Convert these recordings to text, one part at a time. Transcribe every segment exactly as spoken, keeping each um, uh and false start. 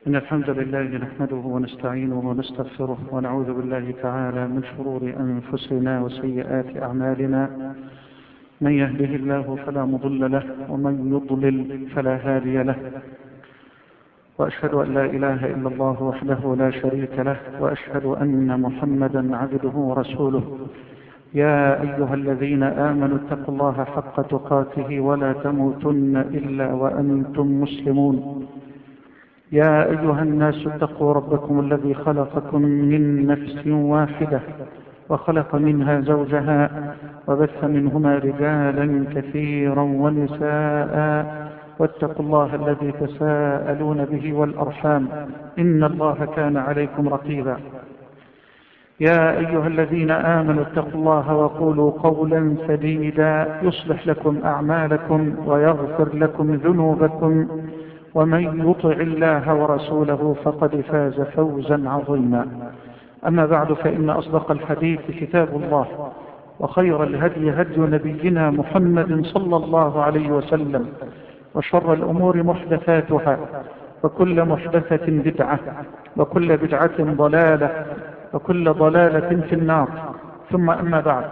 إن الحمد لله نحمده ونستعينه ونستغفره ونعوذ بالله تعالى من شرور أنفسنا وسيئات أعمالنا. من يهده الله فلا مضل له ومن يضلل فلا هادي له، وأشهد أن لا إله إلا الله وحده لا شريك له، وأشهد أن محمدا عبده ورسوله. يا أيها الذين آمنوا اتقوا الله حق تقاته ولا تموتن إلا وأنتم مسلمون. يا أيها الناس اتقوا ربكم الذي خلقكم من نفس واحدة وخلق منها زوجها وبث منهما رجالا كثيرا ونساء، واتقوا الله الذي تساءلون به والأرحام إن الله كان عليكم رقيبا. يا أيها الذين آمنوا اتقوا الله وقولوا قولا سديدا يصلح لكم أعمالكم ويغفر لكم ذنوبكم، ومن يطع الله ورسوله فقد فاز فوزا عظيما. أما بعد، فإن أصدق الحديث كتاب الله، وخير الهدي هدي نبينا محمد صلى الله عليه وسلم، وشر الأمور محدثاتها، وكل محدثة بدعة، وكل بدعة ضلالة، وكل ضلالة في النار. ثم أما بعد،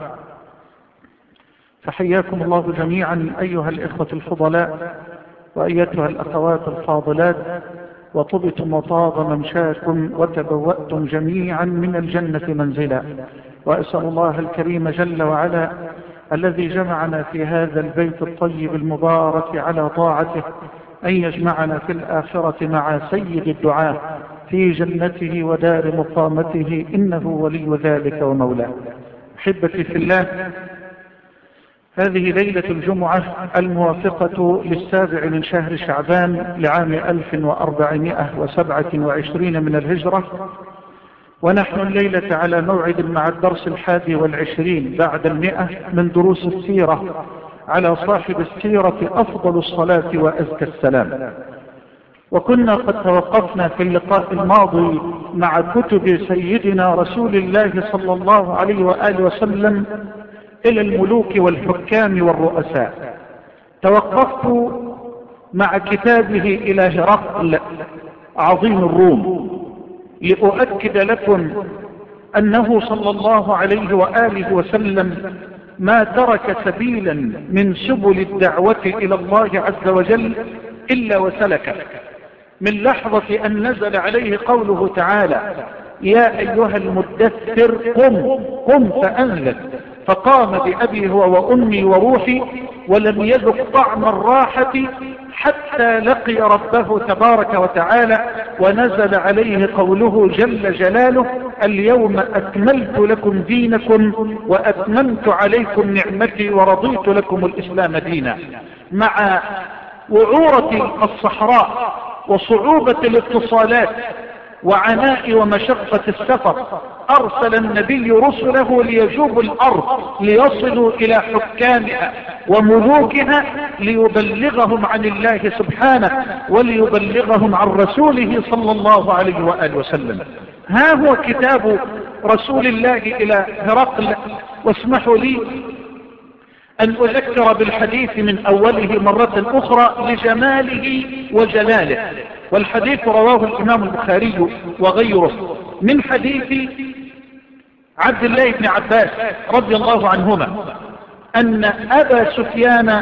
فحياكم الله جميعا أيها الإخوة الفضلاء وأيتها الأخوات الفاضلات، وطبتم وطاب ممشاكم وتبوأتم جميعا من الجنة منزلا. وأسأل الله الكريم جل وعلا الذي جمعنا في هذا البيت الطيب المبارك على طاعته أن يجمعنا في الآخرة مع سيد الدعاء في جنته ودار مقامته، إنه ولي ذلك ومولاه. أحبتي في الله، هذه ليلة الجمعة الموافقة للسابع من شهر شعبان لعام ألف وأربعمائة وسبعة وعشرين من الهجرة، ونحن الليلة على موعد مع الدرس الحادي والعشرين بعد المئة من دروس السيرة على صاحب السيرة أفضل الصلاة وأزكى السلام. وكنا قد توقفنا في اللقاء الماضي مع كتب سيدنا رسول الله صلى الله عليه وآله وسلم إلى الملوك والحكام والرؤساء. توقفت مع كتابه إلى هرقل عظيم الروم، لأؤكد لكم أنه صلى الله عليه وآله وسلم ما ترك سبيلا من سبل الدعوة إلى الله عز وجل إلا وسلكه، من لحظة أن نزل عليه قوله تعالى: يا أيها المدثر قم قم فأنذر، فقام بأبي هو وأمي وروحي، ولم يذق طعم الراحة حتى لقي ربه تبارك وتعالى، ونزل عليه قوله جل جلاله: اليوم أكملت لكم دينكم وأتممت عليكم نعمتي ورضيت لكم الإسلام دينا. مع وعورة الصحراء وصعوبة الاتصالات وعناء ومشقة السفر، أرسل النبي رسله ليجوبوا الأرض ليصلوا إلى حكامها وملوكها ليبلغهم عن الله سبحانه وليبلغهم عن رسوله صلى الله عليه وآله وسلم. ها هو كتاب رسول الله إلى هرقل، واسمحوا لي أن أذكر بالحديث من أوله مرة أخرى لجماله وجلاله. والحديث رواه الإمام البخاري وغيره من حديث عبد الله بن عباس رضي الله عنهما أن أبا سفيان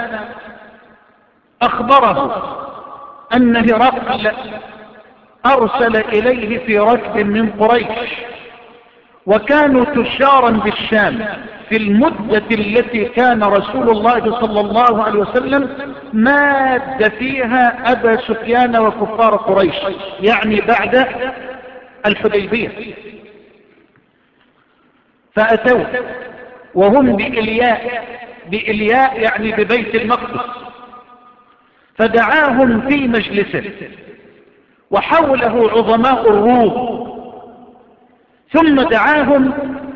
أخبره أن هرقل أرسل إليه في ركب من قريش، وكانوا تجارا بالشام في المدة التي كان رسول الله صلى الله عليه وسلم ماد فيها أبا سفيان وكفار قريش، يعني بعد الحديبية. فأتوا وهم بإلياء، بإلياء يعني ببيت المقدس، فدعاهم في مجلسه وحوله عظماء الروم، ثم دعاهم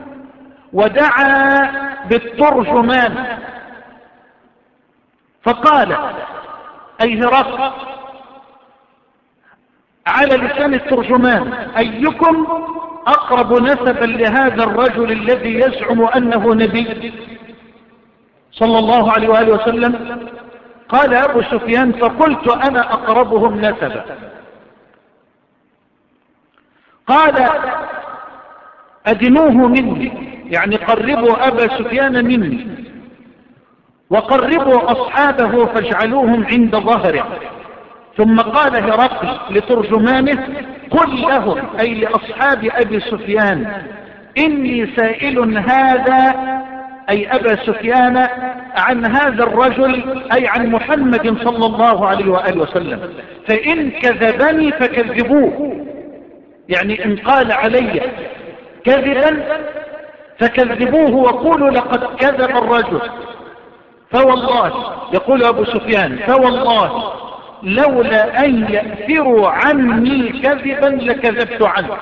ودعا بالترجمان، فقال: أي هرقل على لسان الترجمان: أيكم أقرب نسبا لهذا الرجل الذي يزعم أنه نبي صلى الله عليه وآله وسلم؟ قال أبو سفيان: فقلت أنا أقربهم نسبا. قال أدنوه مني، يعني قربوا أبا سفيان مني، وقربوا أصحابه فاجعلوهم عند ظهره. ثم قال هرقل لترجمانه قل لهم، أي لأصحاب أبي سفيان، إني سائل هذا، أي أبا سفيان، عن هذا الرجل، أي عن محمد صلى الله عليه وآله وسلم، فإن كذبني فكذبوه، يعني إن قال علي كذبا فكذبوه وقولوا لقد كذب الرجل. فوالله، يقول أبو سفيان، فوالله لولا أن يأثروا عني كذبا لكذبت عنه،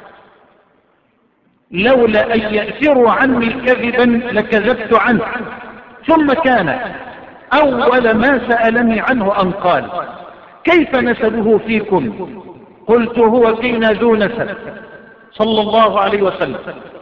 لولا أن يأثروا عني كذبا لكذبت عنه. ثم كان أول ما سألني عنه أن قال كيف نسبه فيكم؟ قلت هو فينا ذو نسب صلى الله عليه وسلم.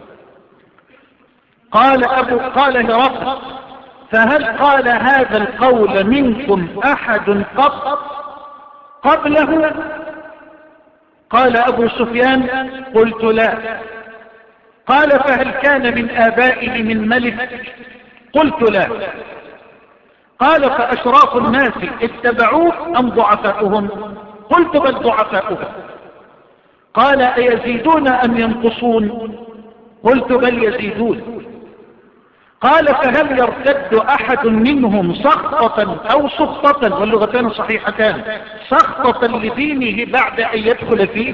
قال أبو قال هرقل فهل قال هذا القول منكم أحد قط قبله؟ قال أبو سفيان قلت لا. قال فهل كان من آبائه من ملك؟ قلت لا. قال فأشراف الناس اتبعوه أم ضعفاؤهم؟ قلت بل ضعفاؤهم. قال أيزيدون أم ينقصون؟ قلت بل يزيدون. قال فهل يرتد أحد منهم سخطة أو سخطة، واللغتان صحيحتان، سخطة لدينه بعد أن يدخل فيه؟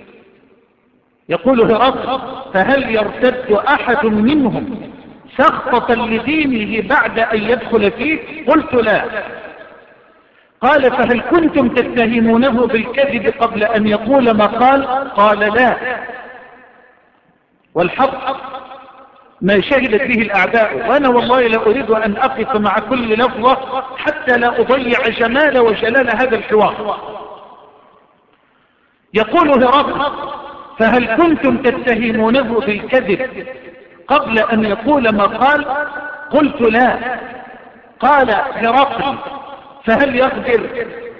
يقول هرقل فهل يرتد أحد منهم سخطة لدينه بعد أن يدخل فيه؟ قلت لا. قال فهل كنتم تتهمونه بالكذب قبل أن يقول ما قال؟ قال لا. والحق ما شهدت به الأعداء، وأنا والله لا أريد أن أقف مع كل لفظة حتى لا أضيع جمال وجلال هذا الحوار. يقول هرقل فهل كنتم تتهمونه بالكذب قبل أن يقول ما قال؟ قلت لا. قال هرقل فهل يقدر؟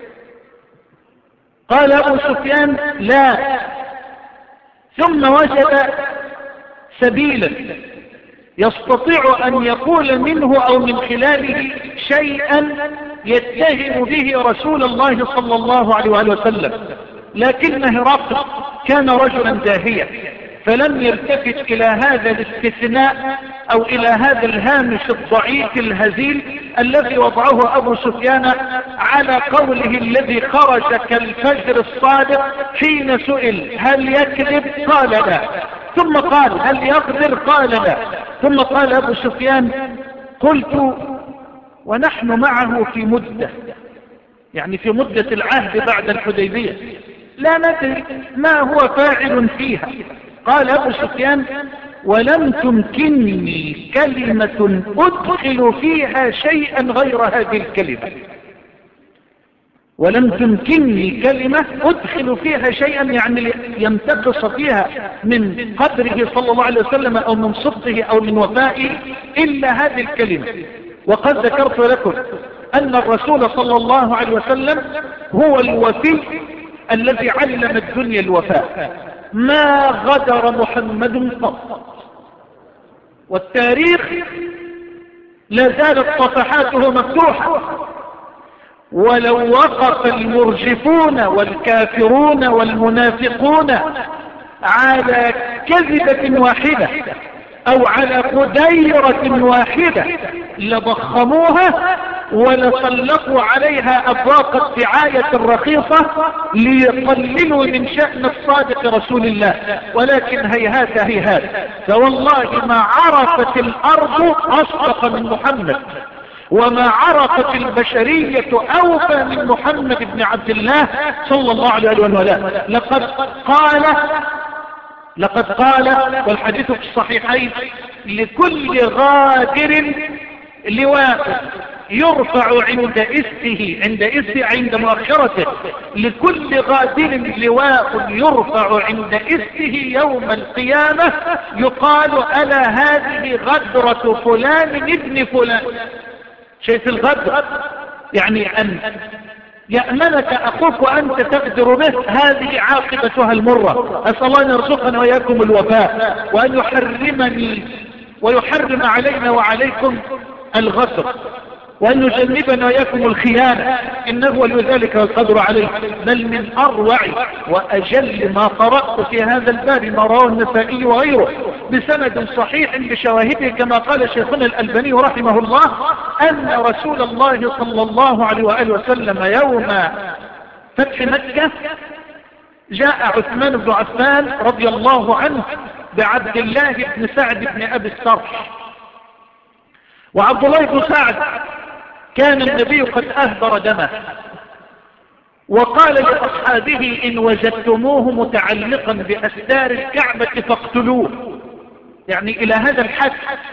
قال أبو سفيان لا. ثم وجد سبيلا يستطيع أن يقول منه أو من خلاله شيئا يتهم به رسول الله صلى الله عليه وسلم، لكن هرقل كان رجلا داهيا فلم يلتفت إلى هذا الاستثناء أو إلى هذا الهامش الضعيف الهزيل الذي وضعه أبو سفيان على قوله الذي خرج كالفجر الصادق حين سئل هل يكذب؟ قال لا. ثم قال هل يقدر؟ قال لا. ثم قال أبو سفيان قلت ونحن معه في مدة، يعني في مدة العهد بعد الحديبية، لا ندري ما هو فاعل فيها. قال أبو سفيان ولم تمكنني كلمة أدخل فيها شيئا غير هذه الكلمة، ولم تمكنني كلمة أدخل فيها شيئا يعني ينتقص فيها من قدره صلى الله عليه وسلم أو من صدقه أو من وفائه إلا هذه الكلمة. وقد ذكرت لكم أن الرسول صلى الله عليه وسلم هو الوفي الذي علم الدنيا الوفاء، ما غدر محمد قط، والتاريخ لا زالت صفحاته مفتوحة. ولو وقف المرجفون والكافرون والمنافقون على كذبة واحدة أو على قديرة واحدة لضخموها ولسلقوا عليها أبواق الدعاية الرخيصة ليقللوا من شأن الصادق رسول الله، ولكن هيهات هيهات، فوالله ما عرفت الأرض أصدق من محمد، وما عرفت البشرية أوفى من محمد بن عبد الله صلى الله عليه وسلم. لقد قال لقد قال والحديث في الصحيحين لكل غادر لواء يرفع عند اسه عند اسه عند مؤخرته، لكل غادر لواء يرفع عند اسه يوم القيامة يقال ألا هذه غدرة فلان ابن فلان. شايف الغدر؟ يعني أن يأمنك أخوك وأنت تقدر به، هذه عاقبتها المرة. أسأل الله أن يرزقنا وإياكم الوفاء، وأن يحرمني ويحرم علينا وعليكم الغدر، وأن يجنبنا وإياكم الخيانة، إنه ولي ذلك والقدر عليه. بل من أروع وأجل ما قرأت في هذا الباب ما رواه النسائي وغيره بسند صحيح بشواهده كما قال شيخنا الألباني رحمه الله، أن رسول الله صلى الله عليه وآله وسلم يوم فتح مكة جاء عثمان بن عفان رضي الله عنه بعبد الله بن سعد بن أبي السرح. وعبد الله بن سعد كان النبي قد أهدر دمه، وقال لأصحابه إن وجدتموه متعلقا بأستار الكعبة فاقتلوه، يعني إلى هذا الحد،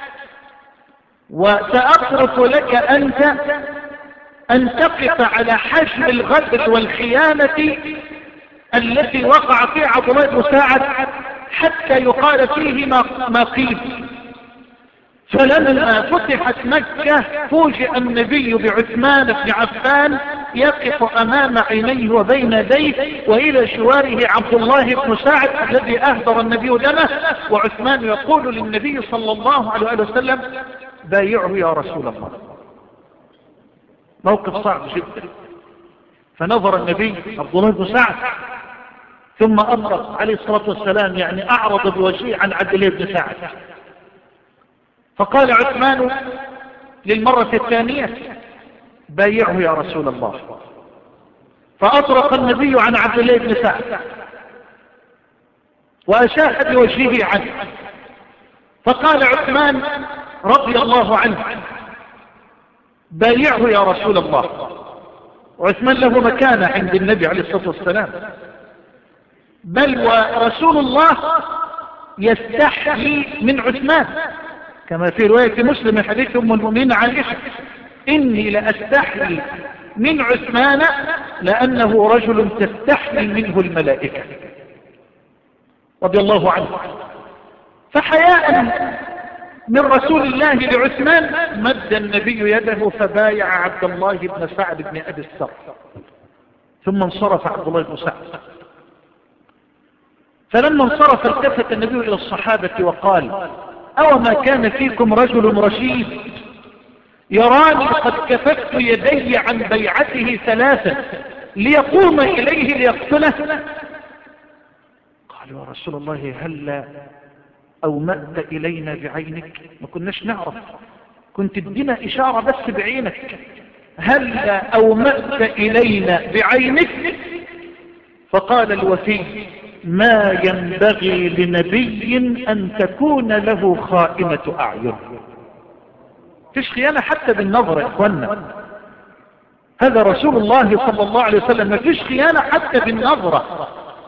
وسأصرف لك أنت أن تقف على حجم الغدر والخيانة التي وقع فيها عبد الله بن سعد حتى يقال فيه ما قيل. فلما فتحت مكة فوجئ النبي بعثمان بن عفان يقف أمام عينيه وبين يديه، وإلى جواره عبد الله بن سعد الذي أهدر النبي دمه، وعثمان يقول للنبي صلى الله عليه وسلم بايعه يا رسول الله. موقف صعب جدا. فنظر النبي عبد الله بن سعد ثم أطرق عليه الصلاة والسلام، يعني أعرض بوجهه عن عبد الله بن سعد. فقال عثمان للمرة الثانية بايعه يا رسول الله. فأطرق النبي عن عبد الله بن سعد وأشاح بوجهه عنه. فقال عثمان رضي الله عنه بايعه يا رسول الله. وعثمان له مكانة عند النبي عليه الصلاة والسلام، بل ورسول الله يستحي من عثمان كما في رواية مسلم من حديث أم المؤمنين عائشة إني لأستحي من عثمان لأنه رجل تستحي منه الملائكة رضي الله عنه. فحياء من رسول الله لعثمان مد النبي يده فبايع عبد الله بن سعد بن أبي السرح، ثم انصرف عبد الله بن سعد. فلما انصرف التفت النبي إلى الصحابة وقال أو ما كان فيكم رجل رشيد يراني قد كففت يدي عن بيعته ثلاثة ليقوم إليه ليقتله؟ قالوا يا رسول الله هل أومأت إلينا بعينك؟ ما كناش نعرف، كنت ادينا إشارة بس بعينك. هل أومأت إلينا بعينك؟ فقال الوفي ما ينبغي لنبي أن تكون له خائنة أعين. فيش خيانة حتى بالنظر يا إخوانا، هذا رسول الله صلى الله عليه وسلم، ما فيش خيانة حتى بالنظرة.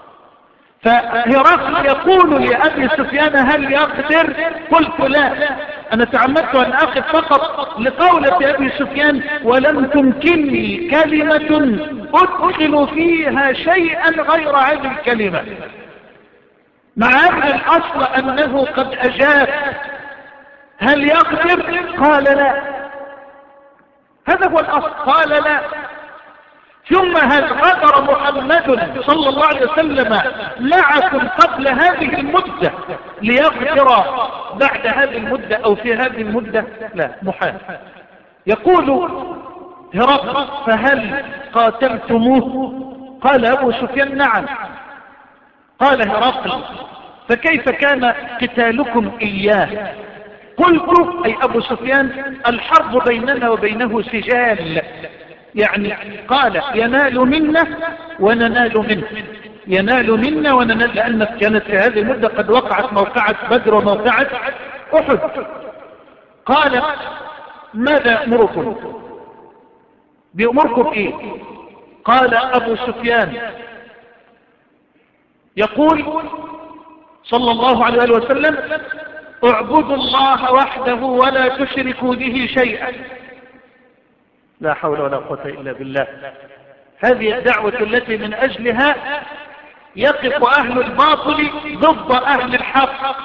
فهرقل يقول لأبي سفيان هل يقدر؟ قلت لا، أنا تعمدت أن أخذ فقط لقولة أبي سفيان ولم تمكنني كلمة أدخل فيها شيئا غير هذه الكلمة، مع أن الأصل أنه قد أجاب. هل يقدر؟ قال لا، هذا هو الأصل، قال لا. ثم هل غدر محمد صلى الله عليه وسلم معكم قبل هذه المدة ليغفر بعد هذه المدة أو في هذه المدة؟ لا، محال. يقول هرقل فهل قاتلتموه؟ قال أبو سفيان نعم. قال هرقل فكيف كان قتالكم إياه؟ قلت أي أبو سفيان الحرب بيننا وبينه سجال، يعني قال ينال منا وننال منه، ينال منا وننال، لأن كانت في هذه المدة قد وقعت موقعة بدر وموقعة أحد. قال ماذا أمركم؟ بأمركم إيه؟ قال أبو سفيان يقول صلى الله عليه وسلم اعبدوا الله وحده ولا تشركوا به شيئا. لا حول ولا قوة إلا بالله. هذه الدعوة التي من أجلها يقف أهل الباطل ضد أهل الحق.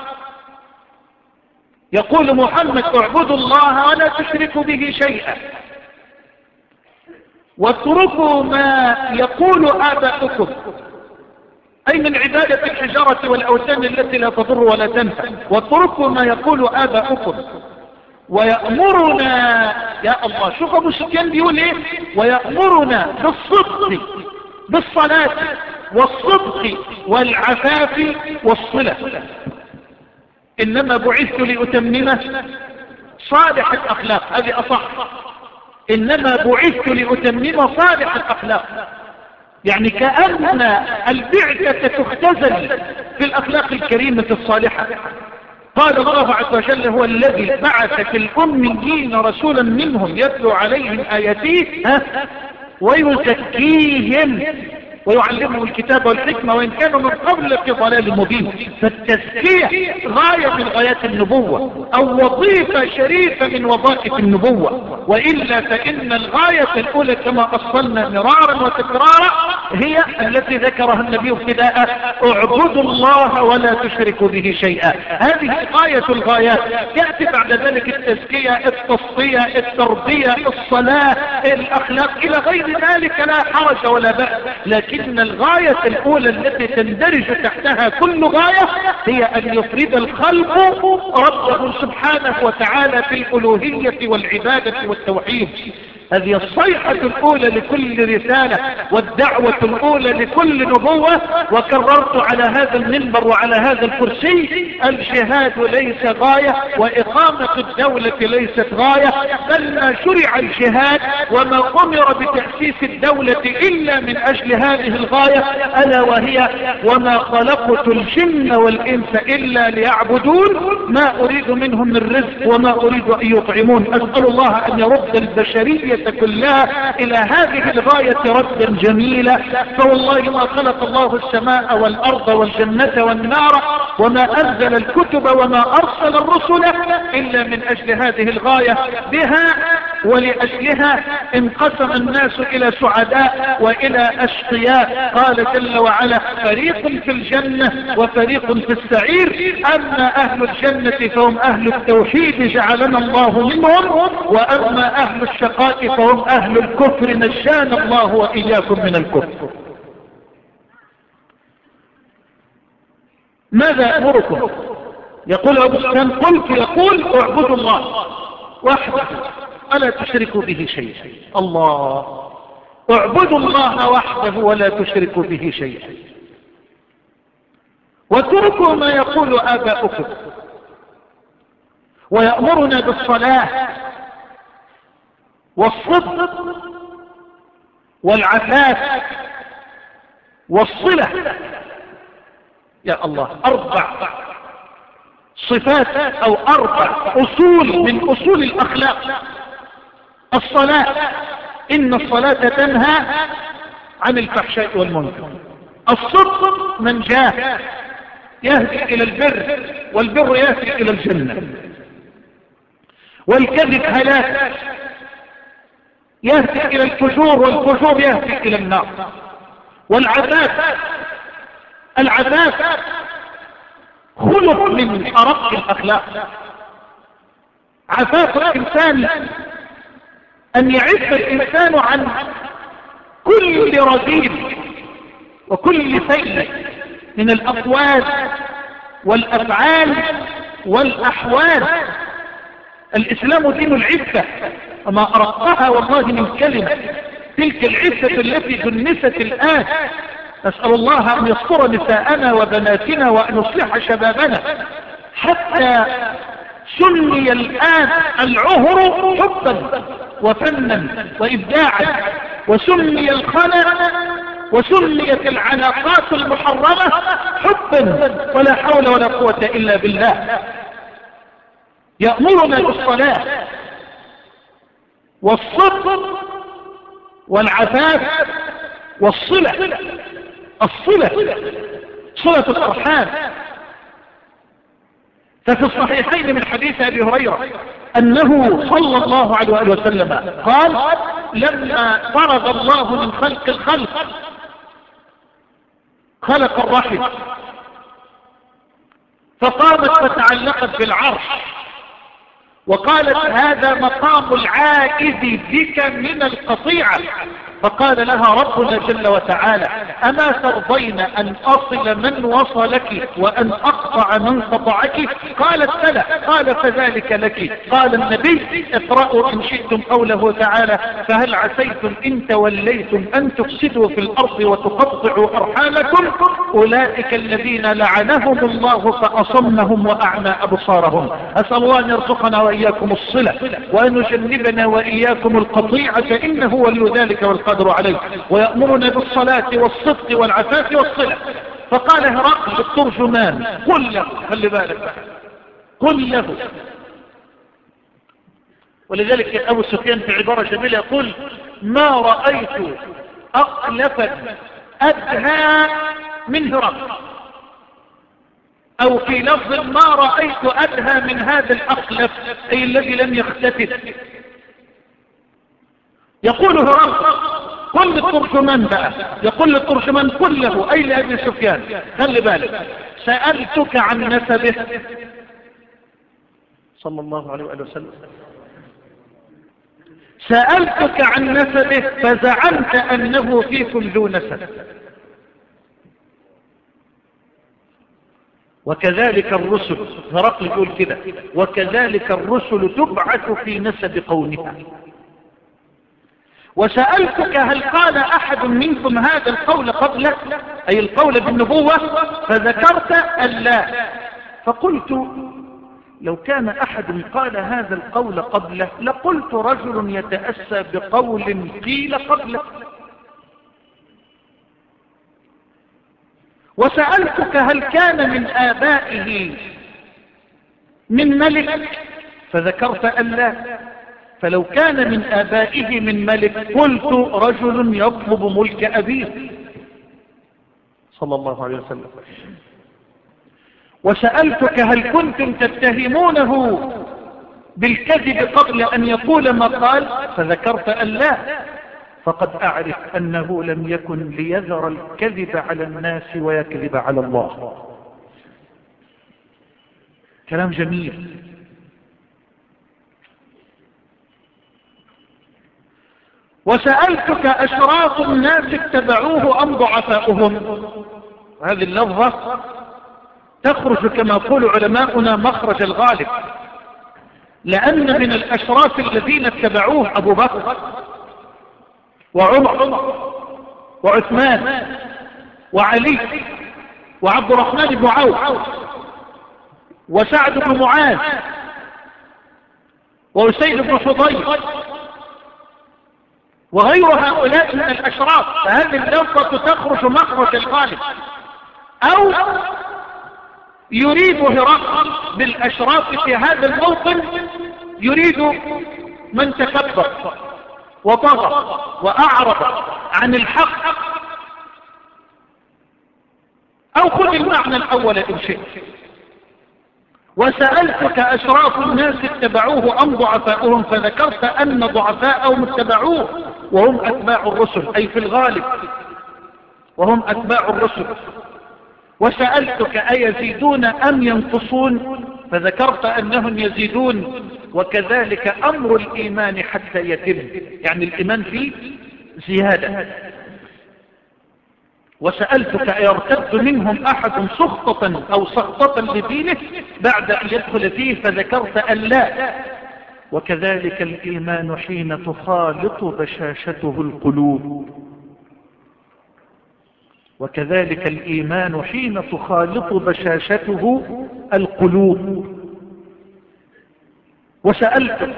يقول محمد اعبدوا الله ولا تشركوا به شيئا. واتركوا ما يقول آباؤكم، أي من عبادة الحجارة والأوثان التي لا تضر ولا تنفع. واتركوا ما يقول آباؤكم ويأمرنا، يا الله شوف أبو سفيان بيقول إيه، ويأمرنا بالصدق بالصلاة والصدق والعفاف والصلة. إنما بعثت لأتممه صالح الأخلاق، هذه أصح. إنما بعثت لأتمم صالح الأخلاق، يعني كأن البعثة تختزل في الأخلاق الكريمة الصالحة. قال الله عز وجل هو الذي بعث في الأميين رسولا منهم يتلو عليهم آياته ويزكيهم ويعلمهم الكتاب والحكمة وإن كانوا من قبل في ضلال مبين. فالتزكية غاية من غايات النبوة، أو وظيفة شريفة من وظائف النبوة، وإلا فإن الغاية الأولى كما أصلنا مرارا وتكرارا هي التي ذكرها النبي ابتداء: اعبدوا الله ولا تشركوا به شيئا. هذه غاية الغايات. يأتي بعد ذلك التزكية، التصفية، التربية، الصلاة، الأخلاق إلى غير ذلك، لا حرج ولا بأس. لكن الغاية الأولى التي تندرج تحتها كل غاية هي أن يفرد الخلق ربه سبحانه وتعالى في الألوهية والعبادة والتوحيد. هذه الصيحة الأولى لكل رسالة والدعوة الأولى لكل نبوة. وكررت على هذا المنبر وعلى هذا الكرسي: الجهاد ليس غاية، وإقامة الدولة ليست غاية، بل ما شرع الجهاد وما أمر بتأسيس الدولة إلا من أجل هذه الغاية، ألا وهي: وما خلقت الجن والإنس إلا ليعبدون ما أريد منهم من رزق وما أريد أن يطعمون. أسأل الله أن يرد البشرية كلها إلى هذه الغاية ردا جميلا. فوالله ما خلق الله السماء والأرض والجنة والنار وما أنزل الكتب وما أرسل الرسل إلا من أجل هذه الغاية. بها ولأجلها انقسم الناس إلى سعداء وإلى أشقياء. قال جل وعلا: فريق في الجنة وفريق في السعير. أما أهل الجنة فهم أهل التوحيد جعلنا الله منهم، وأما أهل الشقاء فهم أهل الكفر نجانا الله وإياكم من الكفر. ماذا أمركم؟ يقول أبو سفيان: قلت يقول اعبدوا الله وحده ولا تشركوا به شيئا. الله، اعبدوا الله وحده ولا تشركوا به شيئا، واتركوا ما يقول آباؤكم. ويأمرنا بالصلاة والصدق والعفاف والصلة. يا الله، أربع صفات أو أربع أصول من أصول الأخلاق. الصلاة، إن الصلاة تنهى عن الفحشاء والمنكر. الصدق منجاه، يهدي إلى البر، والبر يهدي إلى الجنة. والكذب هلاك، يهدي إلى الفجور، والفجور يهدي إلى النار. والعفاف، العفاف خلق من أرق الأخلاق. عفاف الإنسان أن يعف الإنسان عن كل رذيل وكل سيء من الأقوال والأفعال والأحوال. الإسلام دين العفة، وما أرقها والله من كلمة. تلك العفة التي جنست الآن. نسأل الله أن يستر نساءنا وبناتنا وأن يصلح شبابنا، حتى سمي الآن العهر حبا وفنا وإبداعا، وسمي الخلق وسميت العلاقات المحرمة حبا، ولا حول ولا قوة إلا بالله. يأمرنا بالصلاة والصدق والعفاف والصلة. الصلة، صلة الأرحام. ففي الصحيحين من حديث أبي هريرة أنه صلى الله عليه وآله وسلم قال: لما فرغ الله من خلق الخلق خلق الرحم، فقامت فتعلقت بالعرش وقالت: هذا مقام العائذ بك من القطيعة. فقال لها ربنا جل وتعالى أما ترضين أن أصل من وصلك وأن أقطع من قطعك؟ قالت بلى. قال فذلك لك. قال النبي اقرأوا إن شئتم قوله تعالى فهل عسيتم إن توليتم أن تفسدوا في الأرض وتقطعوا أرحامكم أولئك الذين لعنهم الله فأصمهم وأعمى أبصارهم. أسأل الله أن يرزقنا وإياكم الصلة وأن يجنبنا وإياكم القطيعة إنه ولي ذلك والقدر عليه، ويأمرنا بالصلاة والصدق والعفاف والصلة. فقال هرقل الترجمان قل له، خلي بالك قل له. ولذلك أبو سفيان في عبارة جميلة يقول ما رأيت أقلفا أدهى من هرقل، أو في لفظ ما رأيت أدهى من هذا الأقلف أي الذي لم يختتت. يقول هرقل قل للترجمان بقى، يقول للترجمان قل له أي لأبي سفيان خلي بالك سألتك عن نسبه صلى الله عليه وآله وسلم، سألتك عن نسبه فزعمت أنه فيكم ذو نسب، وكذلك الرسل هرقل يقول كده وكذلك الرسل تبعث في نسب قومها. وسألتك هل قال أحد منكم هذا القول قبلك أي القول بالنبوة؟ فذكرت ألا. فقلت لو كان أحد قال هذا القول قبله لقلت رجل يتأسى بقول قيل قبله. وسألتك هل كان من آبائه من ملك؟ فذكرت ألا. فلو كان من آبائه من ملك قلت رجل يطلب ملك أبيه صلى الله عليه وسلم. وسألتك هل كنتم تتهمونه بالكذب قبل أن يقول ما قال؟ فذكرت ألا. فقد أعرف أنه لم يكن ليذر الكذب على الناس ويكذب على الله. كلام جميل. وسألتك أشراف الناس اتبعوه أم ضعفاؤهم؟ هذه اللفظة تخرج كما يقول علماؤنا مخرج الغالب، لأن من الأشراف الذين اتبعوه أبو بكر وعمر وعثمان وعلي وعبد الرحمن بن عوف وسعد بن معاذ وأسيد بن حضير وغير هؤلاء من الأشراف. فهذه اللفظة تخرج مخرج الغالب. أو يريد هرقل بالأشراف في هذا الموطن يريد من تكبر وطغى وأعرض عن الحق. أو خذ المعنى الأول إن شئت. وسألتك أشراف الناس اتبعوه أم ضعفاؤهم؟ فذكرت أن ضعفاءهم اتبعوه وهم أتباع الرسل أي في الغالب وهم أتباع الرسل. وسألتك أيزيدون أم ينقصون؟ فذكرت أنهم يزيدون. وكذلك أمر الإيمان حتى يتم، يعني الإيمان فيه زيادة. وسألتك أيرتد منهم أحد سخطة أو سخطة لدينه بعد أن يدخل فيه؟ فذكرت أن لا. وكذلك الإيمان حين تخالط بشاشته القلوب. وكذلك الإيمان حين تخالط بشاشته القلوب. وسألتك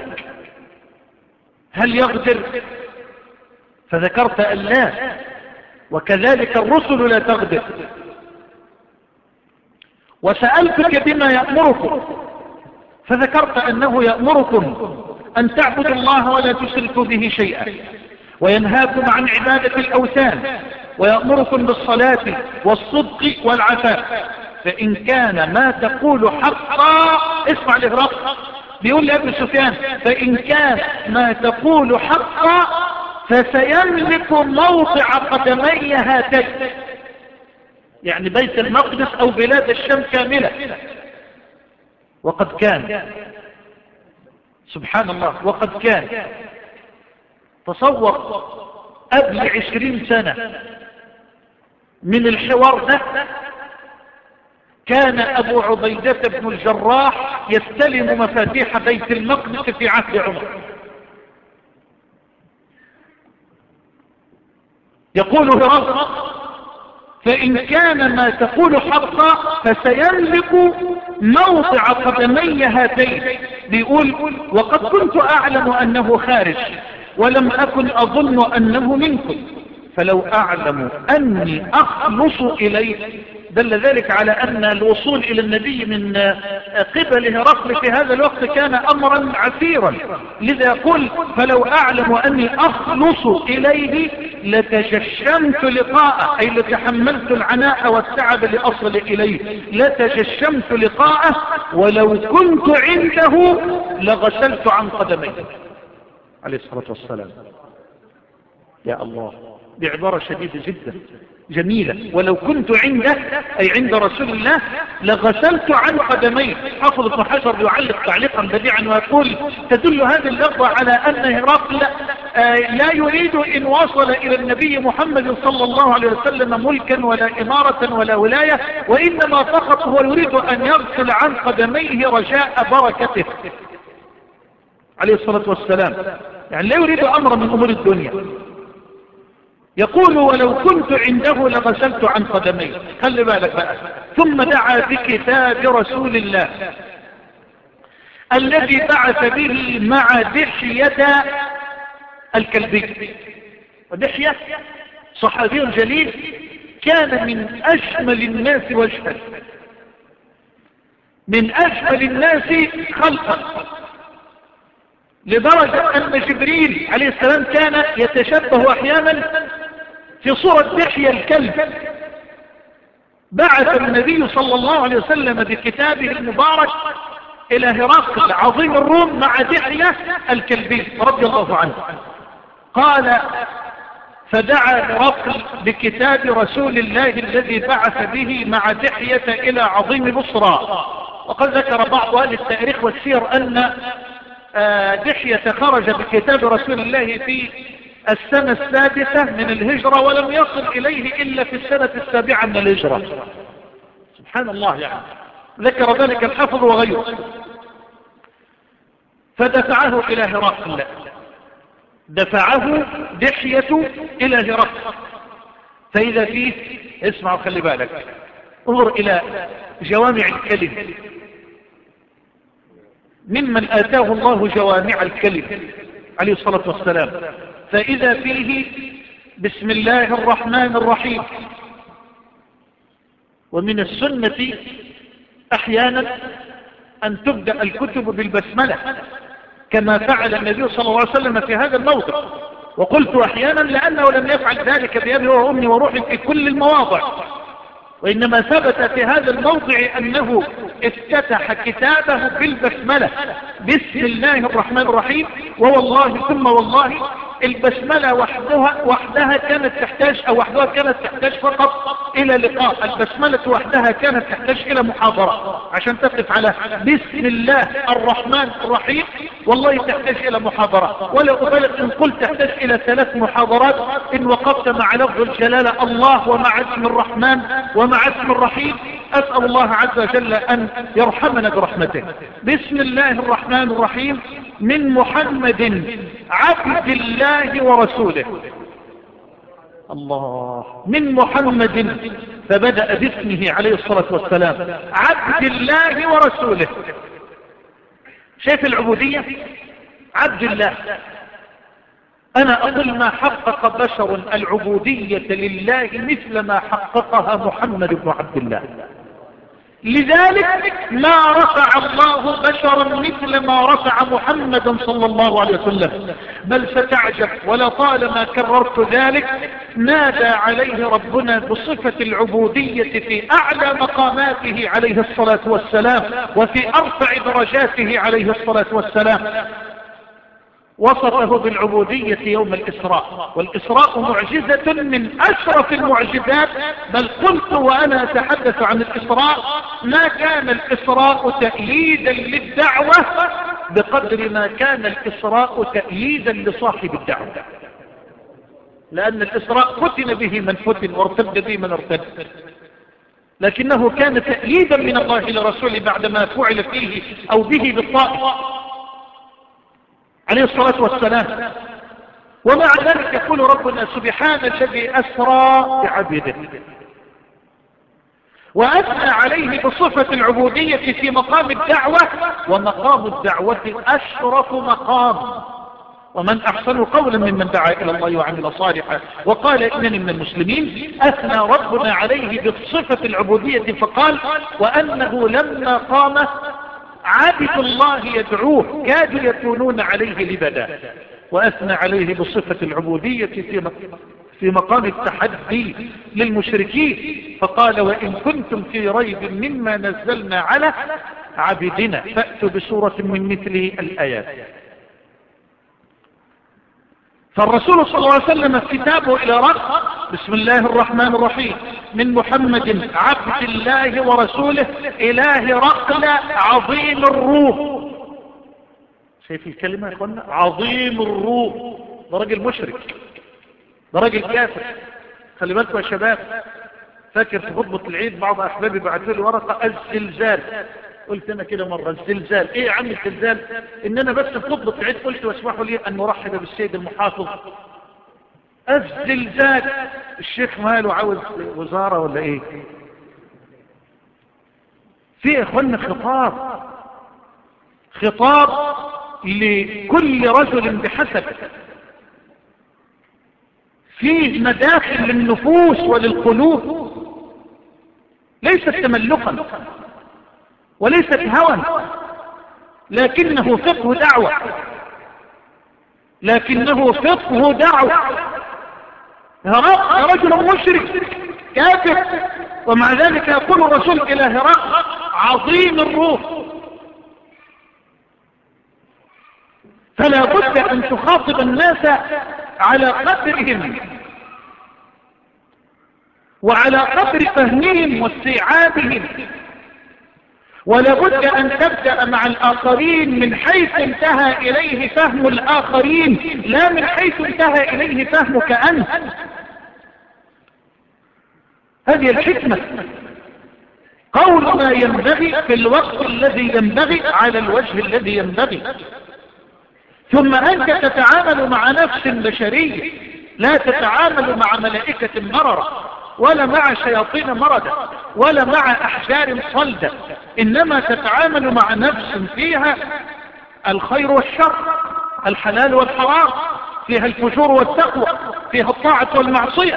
هل يغدر؟ فذكرت أن لا. وكذلك الرسل لا تغدر. وسألتك بما يأمركم؟ فذكرت أنه يأمركم أن تعبدوا الله ولا تشركوا به شيئا، وينهاكم عن عبادة الأوثان، ويأمركم بالصلاة والصدق والعفاف. فإن كان ما تقول حقا، اسمع لهرقل بيقول لأبي سفيان فإن كان ما تقول حقا فسيملك موضع قدمي هاتين، يعني بيت المقدس أو بلاد الشام كاملة. وقد كان سبحان الله وقد كان تصور قبل عشرين سنة من الحوار ده كان أبو عبيدة بن الجراح يستلم مفاتيح بيت المقدس في عهد عمر. يقول هرقل: فإن كان ما تقول حقا فسيملك موضع قدمي هاتين. بيقول: وقد كنت أعلم أنه خارج ولم أكن أظن أنه منكم، فلو أعلم أني أخلص إليه. دل ذلك على أن الوصول إلى النبي من قبل هرقل في هذا الوقت كان أمرا عسيرا، لذا يقول: فلو أعلم أني أخلص إليه لتجشمت لقاءه، أي لتحملت العناء والتعب لأصل إليه، لتجشمت لقاءه ولو كنت عنده لغسلت عن قدميه عليه الصلاة والسلام. يا الله، بعبارة شديدة جدا جميلة: ولو كنت عنده، أي عند رسول الله، لغسلت عن قدميه. حافظ ابن حجر يعلق تعليقا بديعا ويقول: تدل هذه اللفظة على أن هرقل لا يريد إن وصل إلى النبي محمد صلى الله عليه وسلم ملكا ولا إمارة ولا ولاية، وإنما فقط هو يريد أن يغسل عن قدميه رجاء بركته عليه الصلاة والسلام، يعني لا يريد أمر من أمور الدنيا. يقول: ولو كنت عنده لغسلت عن قدمي. خلي بالك بقى. ثم دعا بكتاب رسول الله الذي بعث به مع دحية الكلبي. ودحية صحابي جليل كان من أجمل الناس وجها، من أجمل الناس خلقا، لدرجة أن جبريل عليه السلام كان يتشبه أحيانا في صورة دحية الكلب. بعث النبي صلى الله عليه وسلم بكتابه المبارك إلى هرقل عظيم الروم مع دحية الكلبي رضي الله عنه. قال: فدعا هرقل بكتاب رسول الله الذي بعث به مع دحية إلى عظيم بصرى. وقد ذكر بعض أهل التاريخ والسير أن دحية خرج بكتاب رسول الله في السنة السادسة من الهجرة، ولم يصل إليه إلا في السنة السابعة من الهجرة. سبحان الله، يعني ذكر ذلك الحافظ وغيره. فدفعه إلى هرقل، دفعه دحية إلى هرقل، فإذا فيه، اسمع وخلي بالك، انظر إلى جوامع الكلم، ممن آتاه الله جوامع الكلم عليه الصلاة والسلام. فإذا فيه: بسم الله الرحمن الرحيم. ومن السنة أحيانا أن تبدأ الكتب بالبسملة كما فعل النبي صلى الله عليه وسلم في هذا الموضع. وقلت أحيانا لأنه لم يفعل ذلك بأبي وأمي وروحي في كل المواضع، وإنما ثبت في هذا الموضع أنه افتتح كتابه بالبسملة: بسم الله الرحمن الرحيم. ووالله ثم والله البسملة وحدها, وحدها كانت تحتاج أو وحدها كانت تحتاج فقط إلى لقاء. البسملة وحدها كانت تحتاج إلى محاضرة عشان تقف على بسم الله الرحمن الرحيم. والله تحتاج إلى محاضرة، ولا أبالغ إن قلت تحتاج إلى ثلاث محاضرات إن وقفت مع لفظ الجلالة الله ومع اسم الرحمن ومع اسم الرحيم. أسأل الله عز وجل أن يرحمنا برحمته. بسم الله الرحمن الرحيم، من محمد عبد الله ورسوله. الله، من محمد، فبدأ باسمه عليه الصلاة والسلام، عبد الله ورسوله. شايف العبودية؟ عبد الله. أنا أقول: ما حقق بشر العبودية لله مثل ما حققها محمد بن عبد الله. لذلك ما رفع الله بشرا مثل ما رفع محمدا صلى الله عليه وسلم. بل ستعجب ولطالما كررت ذلك، نادى عليه ربنا بصفة العبودية في أعلى مقاماته عليه الصلاة والسلام وفي أرفع درجاته عليه الصلاة والسلام. وصفه بالعبودية يوم الإسراء، والإسراء معجزة من أشرف المعجزات. بل قلت وأنا أتحدث عن الإسراء: ما كان الإسراء تأييدا للدعوة بقدر ما كان الإسراء تأييدا لصاحب الدعوة. لأن الإسراء فتن به من فتن وارتد به من ارتد، لكنه كان تأييدا من الله لرسوله بعدما فعل فيه أو به بالطائف عليه الصلاة والسلام. ومع ذلك يقول ربنا سبحان الذي أسرى بعبده، وأثنى عليه بصفة العبودية في مقام الدعوة، ومقام الدعوة أشرف مقام. ومن أحسن قولا ممن دعا إلى الله وعمل صالحا وقال إنني من المسلمين. أثنى ربنا عليه بصفة العبودية فقال وأنه لما قام عبد الله يدعوه كادوا يكونون عليه لبدا، وأثنى عليه بصفة العبودية في في مقام التحدي للمشركين فقال وإن كنتم في ريب مما نزلنا على عبدنا فأتوا بسورة من مثل الآيات. فالرسول صلى الله عليه وسلم في كتابه إلى رق بسم الله الرحمن الرحيم من محمد عبد الله ورسوله إله رقل عظيم الروح. شايف الكلمة يا اخوانا؟ عظيم الروح. ده راجل مشرك، ده راجل كافر. خلي بالكم يا شباب، فاكر في خطبة العيد بعض أحبابي بعثوا لي ورقة الزلزال، قلت أنا كده مرة الزلزال إيه يا عم الزلزال؟ إن أنا بس في خطبة العيد قلت واسمحوا لي أن نرحب بالسيد المحافظ. الزلزال الشيخ ماله عاوز وزارة ولا إيه؟ في إخواننا خطاب خطاب لكل رجل بحسب، في مداخل للنفوس وللقلوب، ليست تملقا وليست هوى، لكنه فقه دعوة، لكنه فقه دعوة. هرقل رجل مشرك كافر، ومع ذلك يقول الرسول إلى هرقل عظيم الروح. فلا بد أن تخاطب الناس على قدرهم وعلى قدر فهمهم واستيعابهم، ولا بد أن تبدأ مع الآخرين من حيث انتهى إليه فهم الآخرين، لا من حيث انتهى إليه فهمك أنت. هذه الحكمة، قول ما ينبغي في الوقت الذي ينبغي على الوجه الذي ينبغي. ثم أنت تتعامل مع نفس بشرية، لا تتعامل مع ملائكة مررة ولا مع شياطين مردة ولا مع أحجار صلدة، إنما تتعامل مع نفس فيها الخير والشر، الحلال والحرام، فيها الفجور والتقوى، فيها الطاعة والمعصية.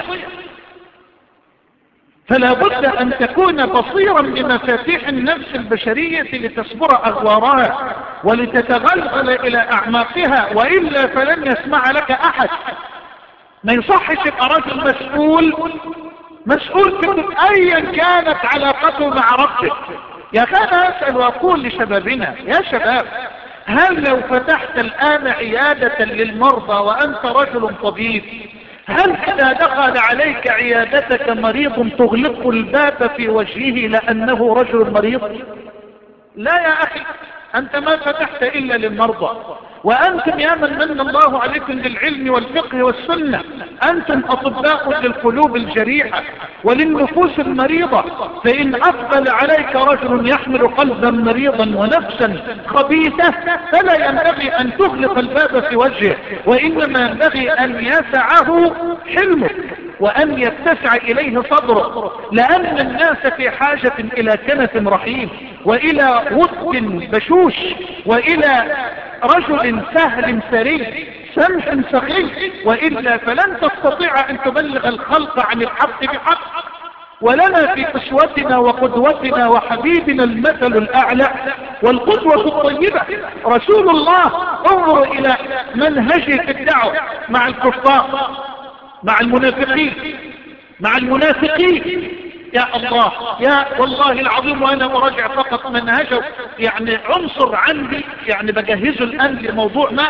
فلا بد أن تكون بصيرا بمفاتيح النفس البشرية لتصبر أغوارها ولتتغلغل إلى أعماقها، وإلا فلن يسمع لك أحد. ما يصحش يبقى رجل مسؤول مسؤول فيك أيا كانت علاقته مع ربك. يا أخي أنا أسأل وأقول لشبابنا يا شباب، هل لو فتحت الآن عيادة للمرضى وأنت رجل طبيب، هل إذا دخل عليك عيادتك مريض تغلق الباب في وجهه لأنه رجل مريض؟ لا يا أخي، أنت ما فتحت إلا للمرضى، وأنتم يا من من الله عليكم بالعلم والفقه والسنة، أنتم أطباء للقلوب الجريحة وللنفوس المريضة. فإن أقبل عليك رجل يحمل قلبا مريضا ونفسا خبيثة فلا ينبغي أن تغلق الباب في وجهه، وإنما ينبغي أن يسعه حلمك وأن يتسع إليه صدره، لأن الناس في حاجة إلى كنف رحيم وإلى ود بشوش وإلى رجل سهل سري سمح سخي، وإلا فلن تستطيع أن تبلغ الخلق عن الحق بحق. ولنا في أسوتنا وقدوتنا وحبيبنا المثل الأعلى والقدوة الطيبة رسول الله. انظر إلى منهجه في الدعوة مع الكفار، مع المنافقين، مع المنافقين. يا الله، يا والله العظيم، وانا اراجع فقط منهجه، يعني عنصر عندي يعني بجهزه الان لموضوع ما،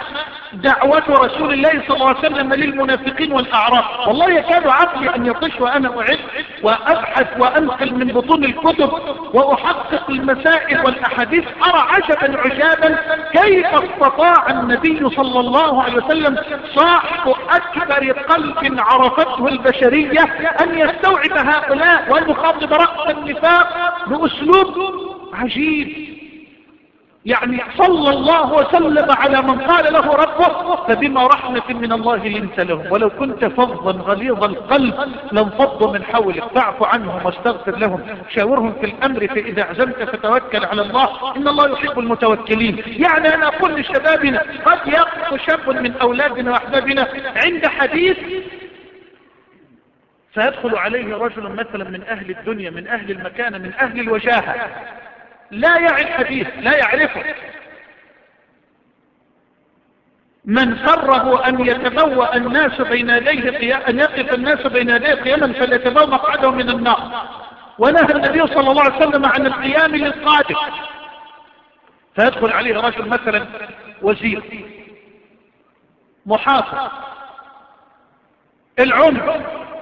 دعوة رسول الله صلى الله عليه وسلم للمنافقين والأعراب. والله يكاد عقلي أن يطش وأنا أعد وأبحث وأنقل من بطون الكتب وأحقق المسائل والأحاديث، أرى عجبا عجابا كيف استطاع النبي صلى الله عليه وسلم صاحب أكبر قلب عرفته البشرية أن يستوعب هؤلاء وأن يخاطب رأس النفاق بأسلوب عجيب. يعني صلى الله وسلم على من قال له ربه فبما رحمة من الله لنت لهم ولو كنت فظا غليظ القلب لانفضوا من حولك فاعف عنهم واستغفر لهم شاورهم في الأمر فإذا عزمت فتوكل على الله إن الله يحب المتوكلين. يعني أنا أقول لشبابنا قد يقف شاب من أولادنا وأحبابنا عند حديث فيدخل عليه رجل مثلا من أهل الدنيا من أهل المكانة من أهل الوجاهة لا يعي الحديث لا يعرفه، من سره أن يتبوأ الناس بين يديه أن يقف الناس بين يديه قياما فليتبوأ مقعده من النار، ونهى النبي صلى الله عليه وسلم عن القيام للقادم. فيدخل عليه رجل مثلا وزير محافظ العمر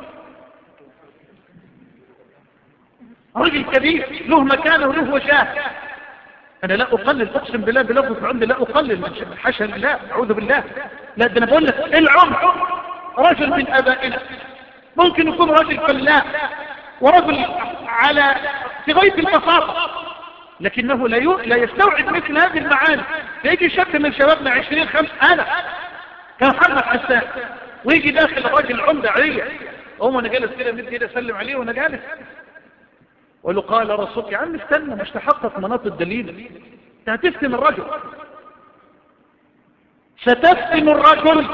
رجل كبير له مكانه وله وجاه. انا لا اقلل اقسم بالله بلفظ العمر لا اقلل من حاشا لله اعوذ بالله، لا ده انا بقول لك العمر رجل من ابائنا ممكن يكون رجل فلاح ورجل على في غاية البساطة لكنه لا لا يستوعب مثل هذه المعاني. فيجي شاب من شبابنا عشرين خمس انا كان محمد حسان ويجي داخل الراجل العمدة عليا هم انا جالس كده مد كده اسلم عليه وانا جالس وقال له قال رسولك يا عم استنى مش تحقق مناط الدليل انت هتفتن الرجل ستفتن الرجل.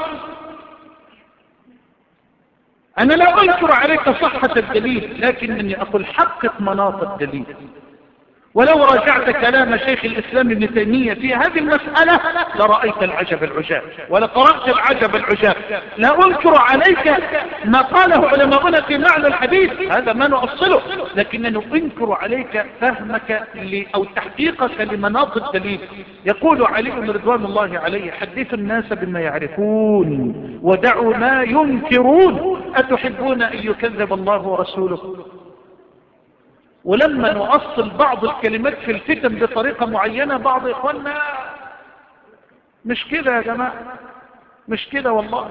انا لا انكر عليك صحة الدليل لكنني اقول حقق مناط الدليل. ولو راجعت كلام شيخ الإسلام ابن تيمية في هذه المسألة لرأيت العجب العجاب ولقرأت العجب العجاب. لا أنكر عليك ما قاله علماؤنا في معنى الحديث هذا ما نؤصله، لكنني أنكر عليك فهمك ل... أو تحقيقك لمناط الدليل. يقول علي بن رضوان الله عليه حدثوا الناس بما يعرفون ودعوا ما ينكرون أتحبون أن يكذب الله ورسوله. ولما نؤصل بعض الكلمات في الفتن بطريقة معينة بعض إخواننا مش كده يا جماعة مش كده والله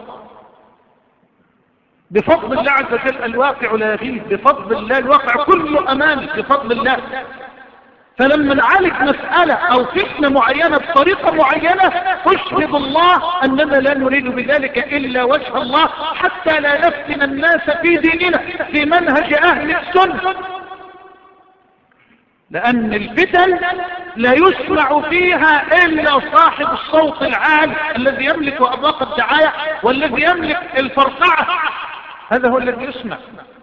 بفضل الله عز وجل الواقع لا يغيب بفضل الله الواقع كله أمامي بفضل الله. فلما نعالج مسألة أو فتنة معينة بطريقة معينة أشهد الله أننا لا نريد بذلك إلا وجه الله حتى لا نفتن الناس في ديننا في منهج أهل السنة، لأن الفتن لا يسمع فيها إلا صاحب الصوت العالي الذي يملك أبواق الدعاية والذي يملك الفرقعة هذا هو الذي يسمع.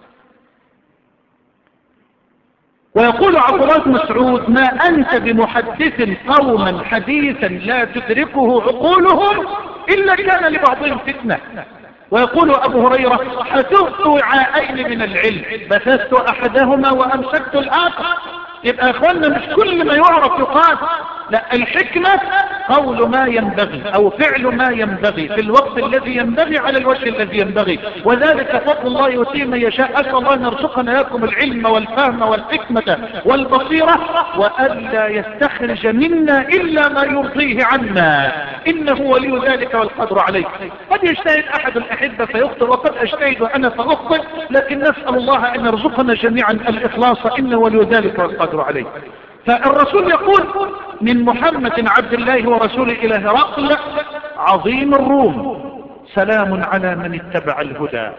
ويقول عبد الله بن مسعود ما أنت بمحدث قوما حديثا لا تدركه عقولهم إلا كان لبعضهم فتنة. ويقول أبو هريرة حسبت وعاءين من العلم بثثت أحدهما وأمسكت الآخر. يبقى أخوانا مش كل ما يعرف يقال، لا الحكمة قول ما ينبغي أو فعل ما ينبغي في الوقت الذي ينبغي على الوجه الذي ينبغي، وذلك فضل الله يؤتيه من يشاء. أسأل الله أن يرزقنا لكم العلم والفهم والحكمة والبصيرة وألا يستخرج منا إلا ما يرضيه عنا إنه ولي ذلك والقدر عليه. قد يجتهد أحد الأحبة فيخطئ وقد أجتهد أنا فأخطئ، لكن نسأل الله أن يرزقنا جميعا الإخلاص إنه ولي ذلك والقدر عليه. فالرسول يقول من محمد عبد الله ورسوله إلى هرقل عظيم الروم سلام على من اتبع الهدى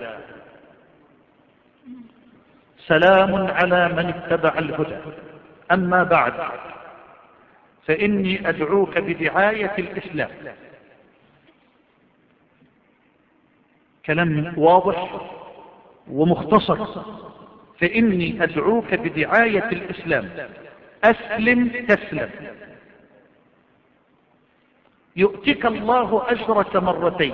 سلام على من اتبع الهدى. أما بعد فإني أدعوك بدعاية الإسلام. كلام واضح ومختصر. فإني أدعوك بدعاية الإسلام أسلم تسلم يؤتك الله أجرك مرتين.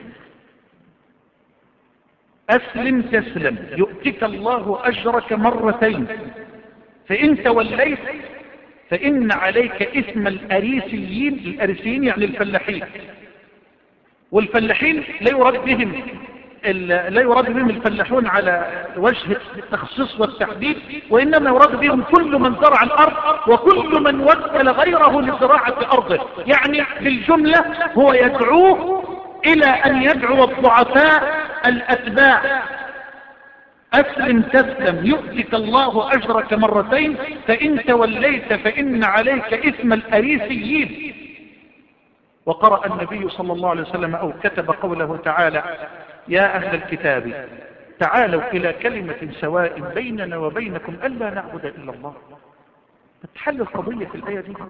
أسلم تسلم يؤتك الله أجرك مرتين. فإن توليت فإن عليك إثم الأريسيين الأريسيين يعني الفلاحين والفلاحين لا يراد بهم لا يراد بهم الفلاحون على وجه التخصيص والتحديد، وإنما يراد بهم كل من زرع الأرض وكل من وكل غيره لزراعة أرضه. يعني بالجملة هو يدعوه إلى أن يدعو الضعفاء الأتباع: أسلم تسلم يؤتك الله أجرك مرتين فإن توليت فإن عليك إثم الأريسيين. وقرأ النبي صلى الله عليه وسلم أو كتب قوله تعالى: يا أهل الكتاب تعالوا إلى كلمة سواء بيننا وبينكم ألا نعبد إلا الله. تحل القضية في الآية دي،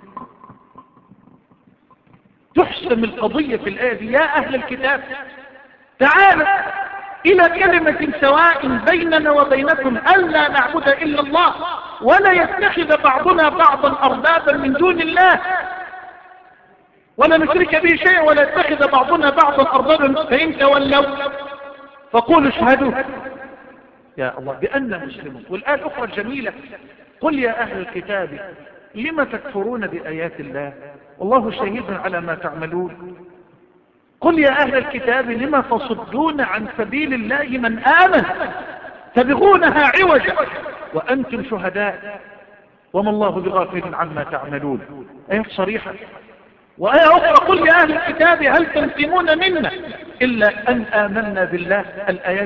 تحسم القضية في الآية دي. يا أهل الكتاب تعالوا إلى كلمة سواء بيننا وبينكم ألا نعبد إلا الله ولا يتخذ بعضنا بعضا أربابا من دون الله ولا نشرك به شيء ولا يتخذ بعضنا بعضا أربابا فإن تولوا فقولوا اشهدوا يا الله بأننا مسلمون. والآية الأخرى الجميلة: قل يا أهل الكتاب لم تكفرون بآيات الله والله شهيد على ما تعملون. قل يا أهل الكتاب لم تصدون عن سبيل الله من آمن تبغونها عوجا وأنتم شهداء وما الله بغافل عما تعملون. آية صريحة. وآية أخرى: قل يا أهل الكتاب هل تنقمون منا إلا أن آمنا بالله. الآيات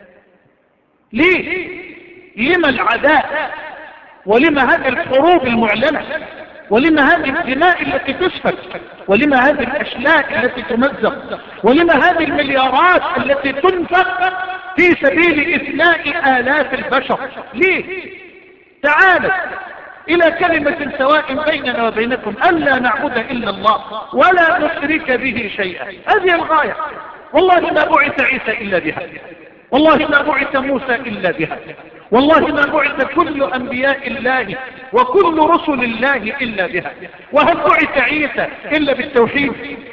ليه؟ لما العداء ولما هذه الحروب المعلنة ولما هذه الدماء التي تسفك ولما هذه الأشلاء التي تمزق ولما هذه المليارات التي تنفق في سبيل إثناء آلاف البشر؟ ليه؟ تعالوا إلى كلمة سواء بيننا وبينكم ألا نعبد إلا الله ولا نشرك به شيئا. هذه الغاية. والله ما بعث عيسى إلا بها، والله ما بعث موسى إلا بها، والله ما بعث كل أنبياء الله وكل رسل الله إلا بها. وهل بعث عيسى إلا بالتوحيد؟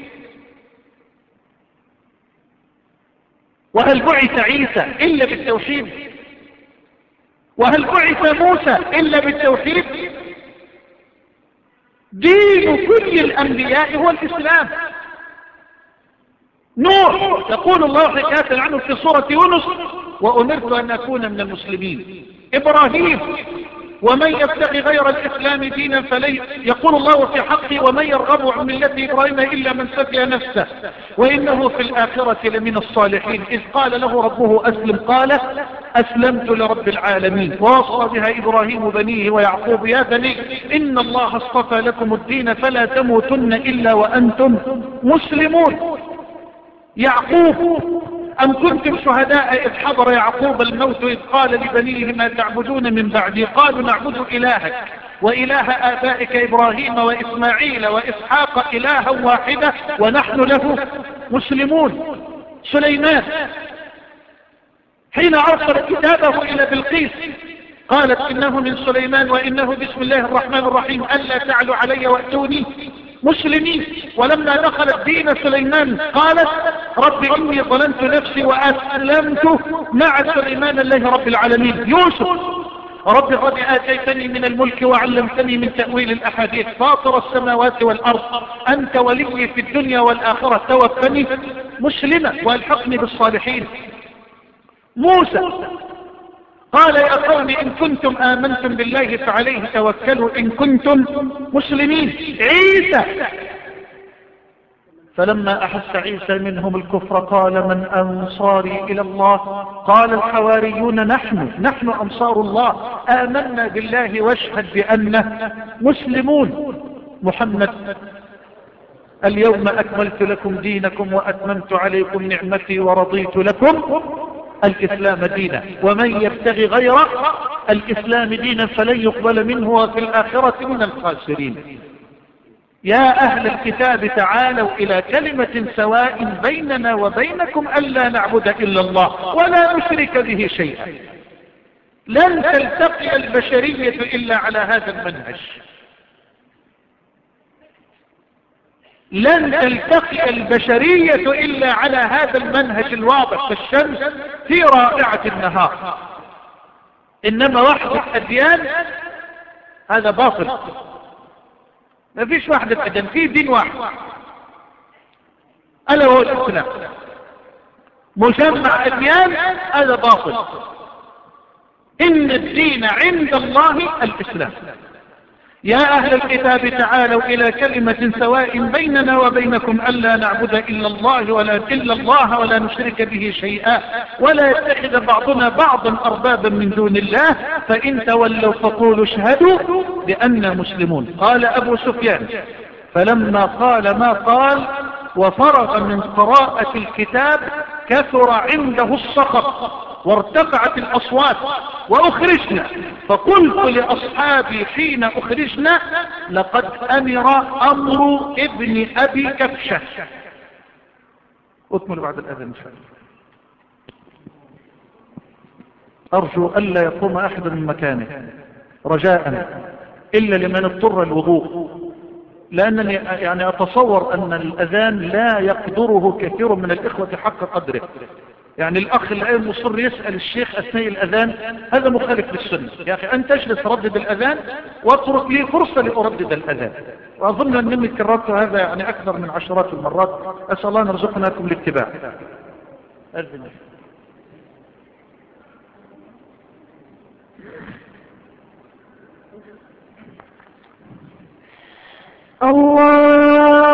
وهل بعث عيسى إلا بالتوحيد؟ وهل بعث موسى إلا بالتوحيد؟ دين كل الأنبياء هو الإسلام. نوح يقول الله حكاية عنه في سورة يونس: وأمرت أن أكون من المسلمين. إبراهيم: ومن يبتغي غير الإسلام دينا فلن يقول الله في حقه: ومن يرغب عن ملة إبراهيم إلا من سفه نفسه وإنه في الآخرة لمن الصالحين. إذ قال له ربه أسلم قال أسلمت لرب العالمين. ووصى بها إبراهيم بنيه ويعقوب: يا بني إن الله اصطفى لكم الدين فلا تموتن إلا وأنتم مسلمون. يعقوب: أم كنتم شهداء إذ حضر يعقوب الموت إذ قال لبنيه ما تعبدون من بعدي قالوا نعبد إلهك وإله آبائك إبراهيم وإسماعيل وإسحاق إلها واحدة ونحن له مسلمون. سليمان حين أرسل كتابه إلى بلقيس قالت إنه من سليمان وإنه بسم الله الرحمن الرحيم ألا تعلوا علي وأتوني مسلمين. ولما دخلت دين سليمان قالت رب إني ظلمت نفسي وأسلمت مع سليمان الله رب العالمين. يوسف: رب قد آتيتني من الملك وعلمتني من تأويل الأحاديث فاطر السماوات والأرض أنت ولي في الدنيا والآخرة توفني مسلما والحقني بالصالحين. موسى قال يا قوم إن كنتم آمنتم بالله فعليه توكلوا إن كنتم مسلمين. عيسى: فلما أحس عيسى منهم الكفر قال من أنصاري إلى الله قال الحواريون نحن نحن أنصار الله آمنا بالله واشهد بأننا مسلمون. محمد: اليوم أكملت لكم دينكم وأتممت عليكم نعمتي ورضيت لكم الإسلام دينا ومن يبتغي غير الإسلام دينا فلن يقبل منه وفي الآخرة من الخاسرين. يا أهل الكتاب تعالوا إلى كلمة سواء بيننا وبينكم ألا نعبد إلا الله ولا نشرك به شيئا. لن تلتقي البشرية إلا على هذا المنهج، لن تلتقي البشرية إلا على هذا المنهج الواضح كالشمس في رائعة النهار. إنما وحدة أديان هذا باطل. ما فيش وحدة أديان، في دين واحد. ألا هو الإسلام. مجمع أديان هذا باطل. إن الدين عند الله الإسلام. يا أهل الكتاب تعالوا إلى كلمة سواء بيننا وبينكم ألا نعبد إلا الله ولا إلا الله ولا نشرك به شيئا ولا يتخذ بعضنا بعضا أربابا من دون الله فإن تولوا فقولوا اشهدوا بأننا مسلمون. قال أبو سفيان فلما قال ما قال وفرغ من قراءة الكتاب كثر عنده الصخب وارتفعت الأصوات وأخرجنا. فقلت لأصحابي حين أخرجنا لقد أمر أمر ابن أبي كبشة. أكمل بعد الأذان إن شاء الله. أرجو ألا يقوم أحد من مكانه رجاء إلا لمن اضطر الوضوء، لأنني يعني أتصور أن الأذان لا يقدره كثير من الإخوة حق قدره. يعني الأخ الآن مصر يسأل الشيخ أثناء الأذان، هذا مخالف للسنة. يا أخي أن تجلس ردد الأذان واترك لي فرصة لأردد الأذان. وأظن أنني كررت هذا يعني أكثر من عشرات المرات. أسأل الله أن يرزقناكم الاتباع. أذن. الله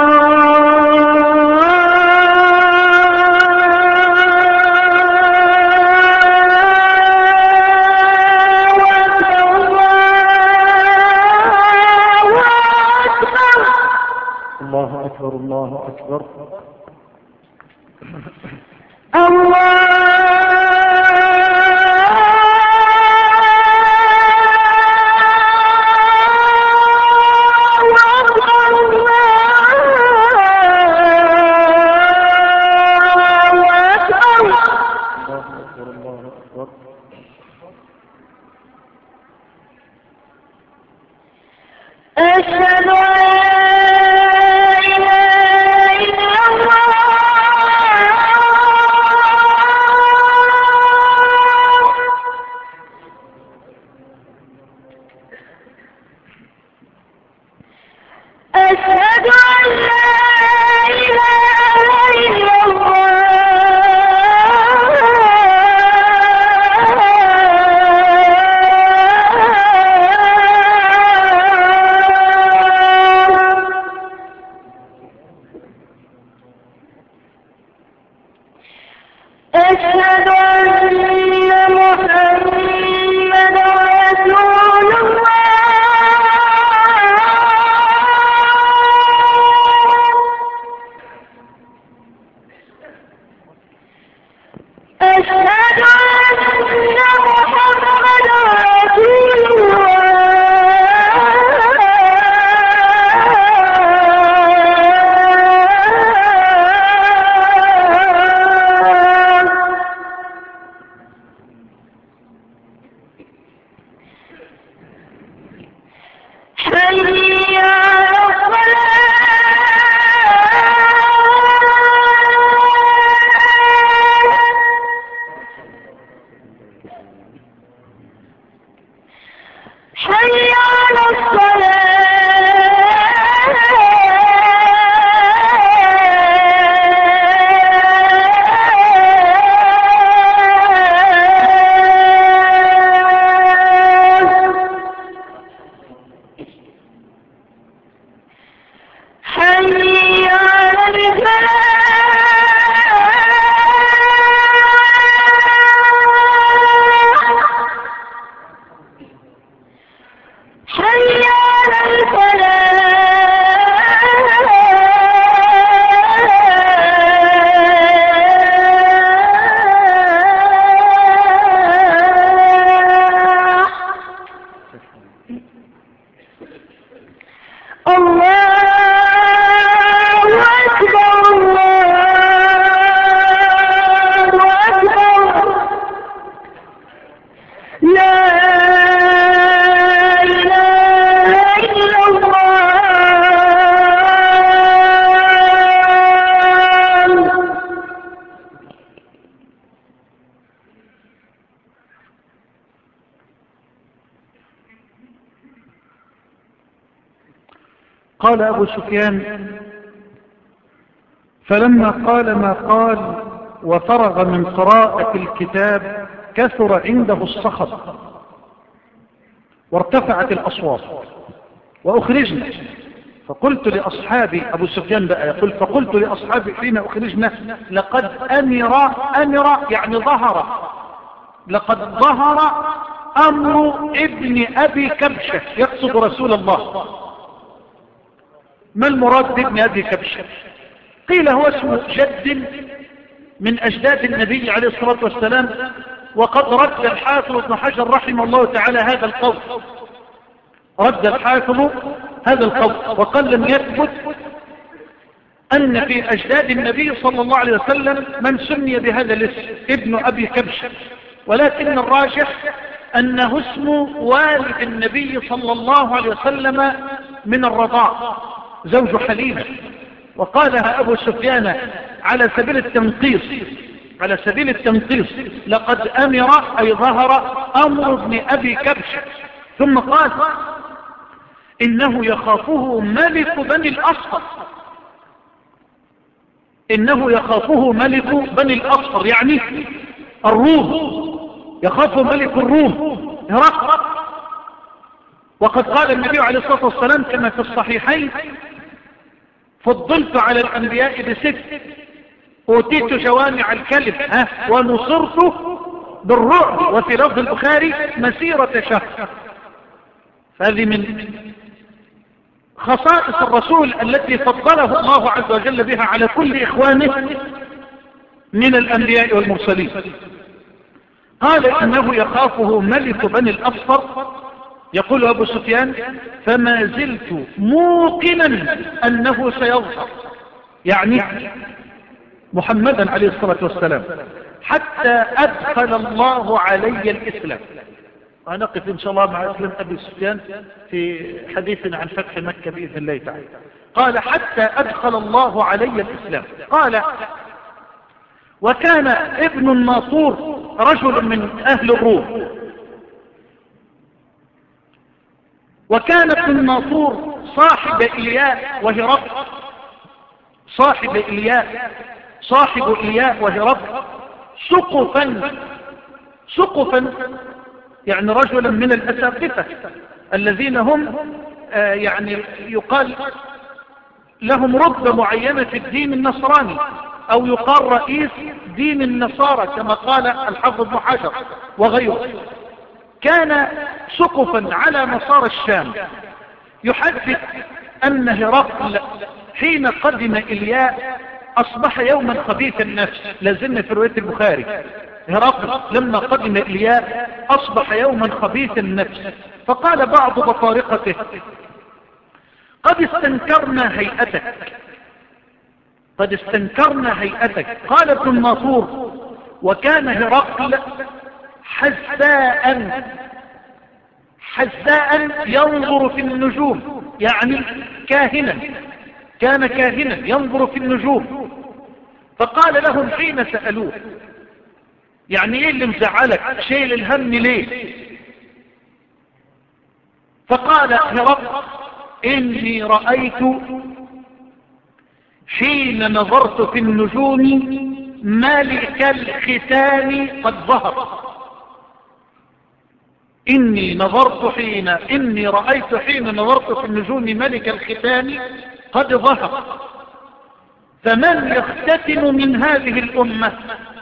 أكبر الله أكبر الله قال أبو سفيان فلما قال ما قال وفرغ من قراءة الكتاب كثر عنده الصخب وارتفعت الأصوات وأخرجنا. فقلت لأصحابي، أبو سفيان بقى يقول، فقلت لأصحابي حين أخرجنا لقد أمر أمر يعني ظهر لقد ظهر أمر ابن أبي كبشة، يقصد رسول الله. ما المراد بابن أبي كبشة؟ قيل هو اسم جد من أجداد النبي عليه الصلاة والسلام، وقد رد الحافظ ابن حجر رحمه الله تعالى هذا القول، رد الحافظ هذا القول وقال لم يثبت أن في أجداد النبي صلى الله عليه وسلم من سمي بهذا الاسم ابن أبي كبشة، ولكن الراجح أنه اسم والد النبي صلى الله عليه وسلم من الرضاع، زوج حليمة. وقالها أبو سفيان على سبيل التنقيص على سبيل التنقيص لقد أمر أي ظهر أمر ابن أبي كبشة. ثم قال إنه يخافه ملك بني الأصفر، إنه يخافه ملك بني الأصفر يعني الروم، يخافه ملك الروم هرقل. وقد قال النبي عليه الصلاة والسلام كما في الصحيحين فضلت على الأنبياء بست، أوتيت جوامع الكلم ها ونصرت بالرعب، وفي لفظ البخاري مسيرة شهر. فهذه من خصائص الرسول التي فضله الله عز وجل بها على كل إخوانه من الأنبياء والمرسلين. قال إنه يخافه ملك بني الأصفر. يقول أبو سفيان فما زلت موقنا أنه سيظهر، يعني محمدا عليه الصلاة والسلام، حتى أدخل الله علي الإسلام. ونقف إن شاء الله مع إسلام أبي سفيان في حديثنا عن فتح مكة بإذن الله تعالى. قال حتى أدخل الله علي الإسلام. قال وكان ابن الناطور رجل من أهل الروم، وكان ابن الناطور صاحب إلياء وهرقل، صاحب إلياء صاحب إلياء وهرقل سقفا سقفا يعني رجلا من الأساقفة الذين هم آه يعني يقال لهم رتبة معينة في الدين النصراني، أو يقال رئيس دين النصارى كما قال الحافظ ابن حجر وغيره. كان سقفا على مسار الشام. يحدث أن هرقل حين قدم إلياء أصبح يوما خبيث النفس، لازلنا في رواية البخاري. هرقل لما قدم إلياء أصبح يوما خبيث النفس، فقال بعض بطارقته قد استنكرنا هيئتك قد استنكرنا هيئتك قال ابن الناطور وكان هرقل حزاء حزاء ينظر في النجوم، يعني كاهنا، كان كاهنا ينظر في النجوم. فقال لهم حين سألوه يعني ايه اللي مزعلك، شيل الهم ليه؟ فقال هرقل إني رأيت حين نظرت في النجوم ملك الختان قد ظهر. إني نظرت حين إني رأيت حين نظرت في النجوم ملك الختان قد ظهر، فمن يختتن من هذه الأمة؟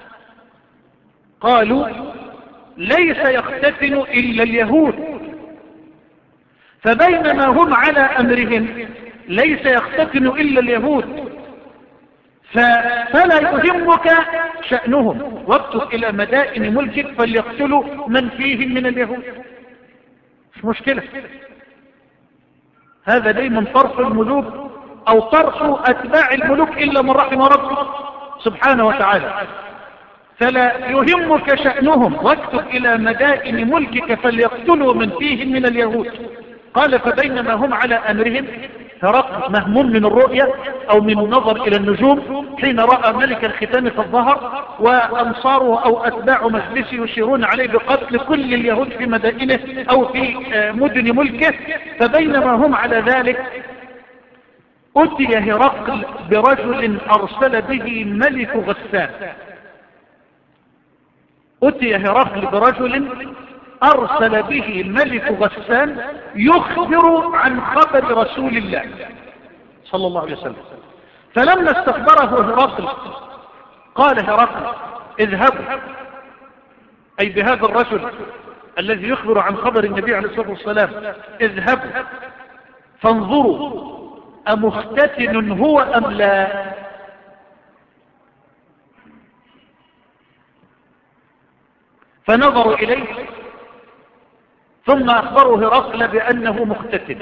قالوا ليس يختتن إلا اليهود. فبينما هم على أمرهم ليس يختتن إلا اليهود، فلا يهمك شأنهم، واكتب إلى مدائن ملكك فليقتلوا من فيهم من اليهود، مش مشكلة. هذا دايما طرف الملوك أو طرف أتباع الملوك إلا من رحم ربه سبحانه وتعالى. فلا يهمك شأنهم واكتب إلى مدائن ملكك فليقتلوا من فيهم من اليهود. قال فبينما هم على أمرهم هرقل مهموم من الرؤية أو من النظر إلى النجوم حين رأى ملك الختان قد ظهر، وأنصاره أو أتباع مجلسه يشيرون عليه بقتل كل اليهود في مدائنه أو في مدن ملكه. فبينما هم على ذلك أتي هرقل برجل أرسل به ملك غسان. أتي هرقل برجل أرسل به ملك غسان يخبر عن خبر رسول الله صلى الله عليه وسلم. فلما استخبره هرقل قال هرقل اذهبوا، أي بهذا الرجل الذي يخبر عن خبر النبي عليه الصلاة والسلام، اذهبوا فانظروا أمختتن هو أم لا. فنظروا إليه ثم أخبروا هرقل بأنه مختتن،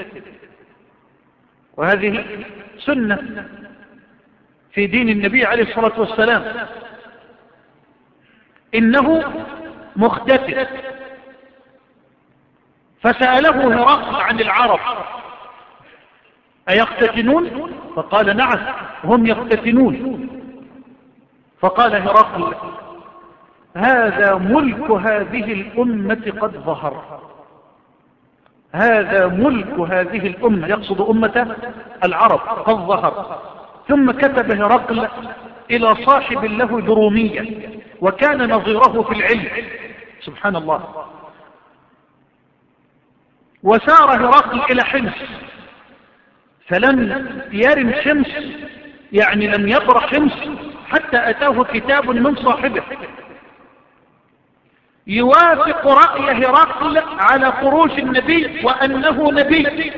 وهذه سنة في دين النبي عليه الصلاة والسلام، إنه مختتن. فسأله هرقل عن العرب أيختتنون؟ فقال نعم هم يختتنون. فقال هرقل هذا ملك هذه الأمة قد ظهر، هذا ملك هذه الأمة، يقصد أمة العرب، قد ظهر. ثم كتب هرقل إلى صاحب له درومية وكان نظيره في العلم، سبحان الله. وسار هرقل إلى حمص، فلم يرم حمص، يعني لم يبر حمص حتى أتاه كتاب من صاحبه يوافق رأي هرقل على خروج النبي وأنه نبي.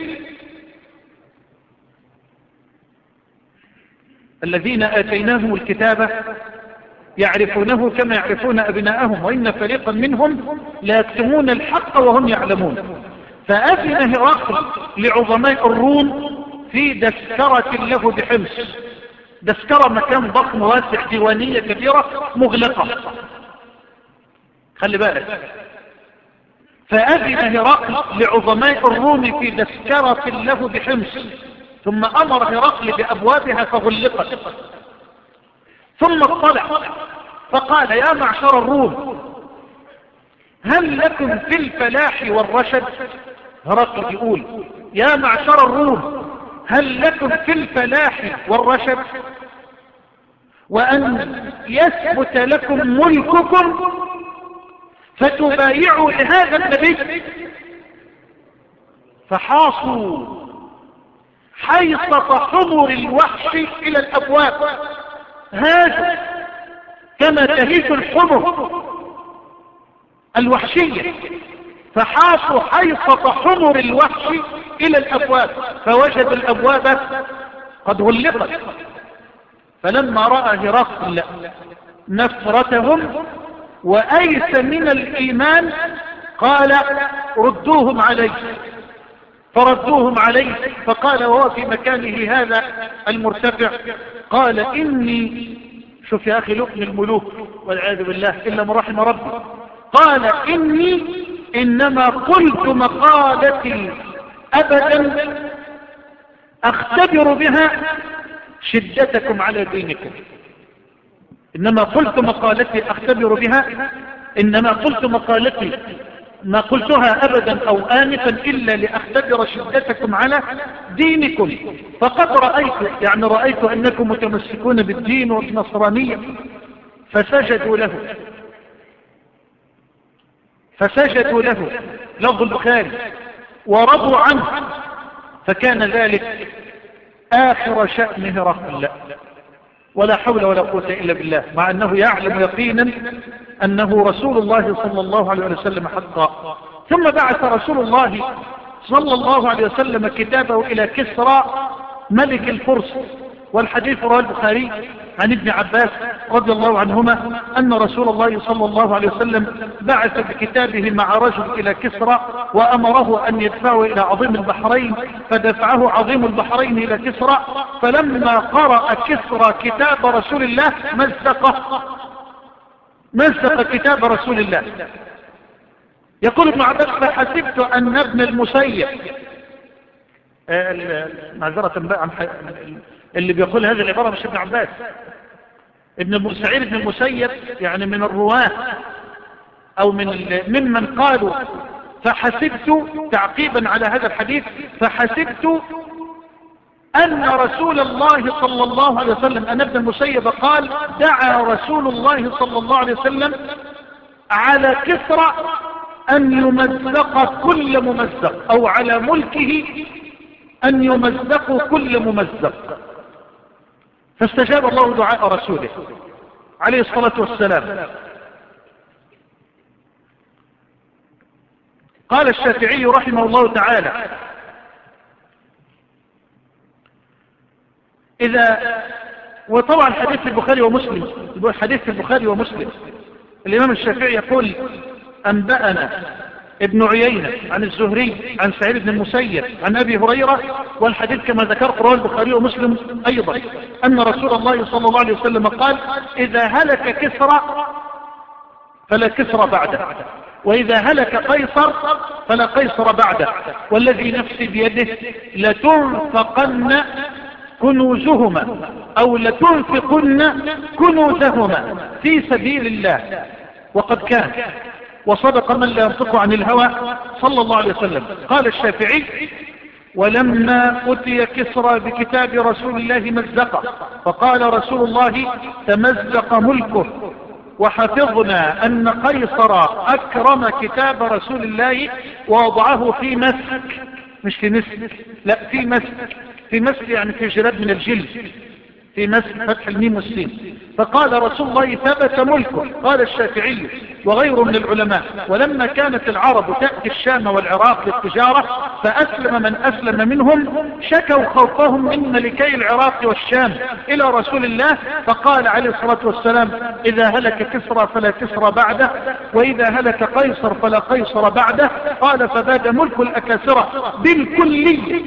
الذين آتيناهم الكتاب يعرفونه كما يعرفون أبناءهم وإن فريقا منهم لا يكتمون الحق وهم يعلمون. فأذن هرقل لعظماء الروم في دسكرة له بحمص. دسكرة مكان ضخم واسع، ديوانية كبيرة مغلقة، خلي بالك. فأذن هرقل لعظماء الروم في دسكرة له بحمص، ثم أمر هرقل بأبوابها فغلقت. ثم اطلع فقال يا معشر الروم هل لكم في الفلاح والرشد؟ هرقل يقول يا معشر الروم هل لكم في الفلاح والرشد، وأن يثبت لكم ملككم فتبايعوا لهذا النبي؟ فحاصوا حيصة حمر الوحش إلى الأبواب، هاجوا كما تهيج الحمر الوحشية، فحاصوا حيصة حمر الوحش إلى الأبواب، فوجد الأبواب قد غلقت. فلما رأى هرقل نفرتهم وأيس من الإيمان قال ردوهم علي. فردوهم عليه، فقال وهو في مكانه هذا المرتفع قال إني، شوف يا أخي لؤم الملوك والعياذ بالله إلا من رحم ربي، قال إني إنما قلت مقالتي أبدا أختبر بها شدتكم على دينكم. إنما قلت مقالتي أختبر بها، إنما قلت مقالتي ما قلتها أبدا أو آنفا إلا لأختبر شدتكم على دينكم. فقد رأيت، يعني رأيت أنكم متمسكون بالدين والنصرانية. فسجدوا له فسجدوا له لفظ البخاري ورضوا عنه. فكان ذلك آخر شأن هرقل، ولا حول ولا قوة إلا بالله، مع أنه يعلم يقينا أنه رسول الله صلى الله عليه وسلم حقا. ثم بعث رسول الله صلى الله عليه وسلم كتابه إلى كسرى ملك الفرس. والحديث رواه البخاري عن ابن عباس رضي الله عنهما أن رسول الله صلى الله عليه وسلم بعث بكتابه مع رجل إلى كسرى وأمره أن يدفعه إلى عظيم البحرين، فدفعه عظيم البحرين إلى كسرى. فلما قرأ كسرى كتاب رسول الله مزقه مزق كتاب رسول الله. يقول ابن عباس فحسبت أن ابن المسيب، معذرة بقى عن اللي بيقول هذه العبارة مش ابن عباس، ابن سعيد بن المسيب يعني من الرواة أو من ممن قالوا فحسبت تعقيبا على هذا الحديث، فحسبت أن رسول الله صلى الله عليه وسلم أن ابن المسيب قال دعا رسول الله صلى الله عليه وسلم على كسرى أن يمزق كل ممزق، أو على ملكه أن يمزق كل ممزق، فاستجاب الله دعاء رسوله عليه الصلاة والسلام. قال الشافعي رحمه الله تعالى إذا، وطبعا حديث البخاري ومسلم، حديث البخاري ومسلم الإمام الشافعي يقول أنبأنا ابن عيينة عن الزهري عن سعيد بن المسيب عن أبي هريرة، والحديث كما ذكرت رواه البخاري ومسلم أيضا، أن رسول الله صلى الله عليه وسلم قال إذا هلك كسرى فلا كسرى بعده، وإذا هلك قيصر فلا قيصر بعده، والذي نفسي بيده لتنفقن كنوزهما أو لتنفقن كنوزهما في سبيل الله، وقد كان، وصدق من لا ينطق عن الهوى صلى الله عليه وسلم. قال الشافعي ولما أتي كسرى بكتاب رسول الله مزق، فقال رسول الله تمزق ملكه، وحفظنا أن قيصر أكرم كتاب رسول الله ووضعه في مسك، مش في مسك، لا في مسك، في مسك يعني في جلاد من الجلد، في مسك فتح الميم والسين. فقال رسول الله ثبت ملكه. قال الشافعي وغيره من العلماء ولما كانت العرب تأتي الشام والعراق للتجارة فأسلم من أسلم منهم شكوا خوفهم من ملكي العراق والشام إلى رسول الله، فقال عليه الصلاة والسلام إذا هلك كسرى فلا كسرى بعده، وإذا هلك قيصر فلا قيصر بعده. قال فباد ملك الأكاسرة بالكلية،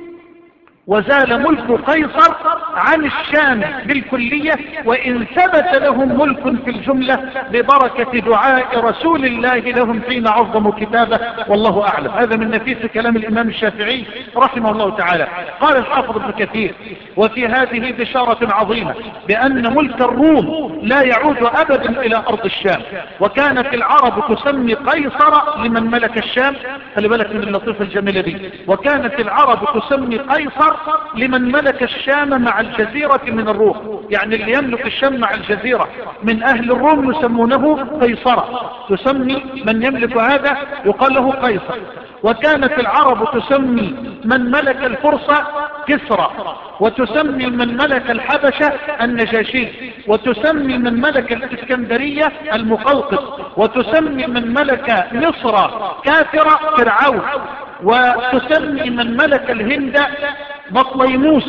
وزال ملك قيصر عن الشام بالكلية، وإن ثبت لهم ملك في الجملة ببركة دعاء رسول الله لهم حين عظموا كتابه، والله أعلم. هذا من نفيس كلام الإمام الشافعي رحمه الله تعالى. قال الحافظ ابن كثير وفي هذه بشارة عظيمة بأن ملك الروم لا يعود أبدا إلى أرض الشام، وكانت العرب تسمي قيصر لمن ملك الشام، خلي بالك من اللطيفة الجميلة دي، وكانت العرب تسمي قيصر لمن ملك الشام مع الجزيرة من الروم، يعني اللي يملك الشام مع الجزيرة من أهل الروم يسمونه قيصرة، تسمي من يملك هذا يقال له قيصر. وكانت العرب تسمي من ملك الفرصة كسرى، وتسمي من ملك الحبشة النجاشي، وتسمي من ملك الإسكندرية المقوقس، وتسمي من ملك مصر كافرة فرعون، وتسمي من ملك الهند بطليموس،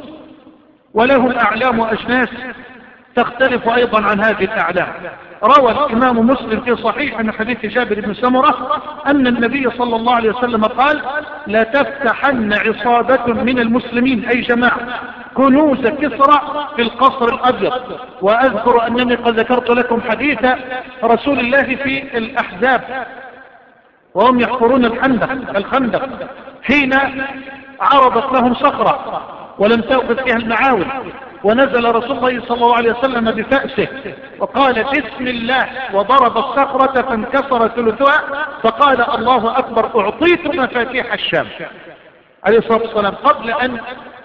ولهم أعلام وأجناس تختلف أيضا عن هذه الأعلام. روى الإمام مسلم في صحيح من حديث جابر بن سمرة أن النبي صلى الله عليه وسلم قال لا تفتحن عصابة من المسلمين أي جماعة كنوز كسرى في القصر الأبيض. وأذكر أنني قد ذكرت لكم حديث رسول الله في الأحزاب وهم يحفرون الخندق الخندق حين عرضت لهم صخرة ولم تأخذ فيها المعاول، ونزل رسول الله صلى الله عليه وسلم بفأسه وقال بسم الله وضرب الصخرة فانكسر ثلثها، فقال الله أكبر أعطيت مفاتيح الشام عليه الصلاة والسلام قبل أن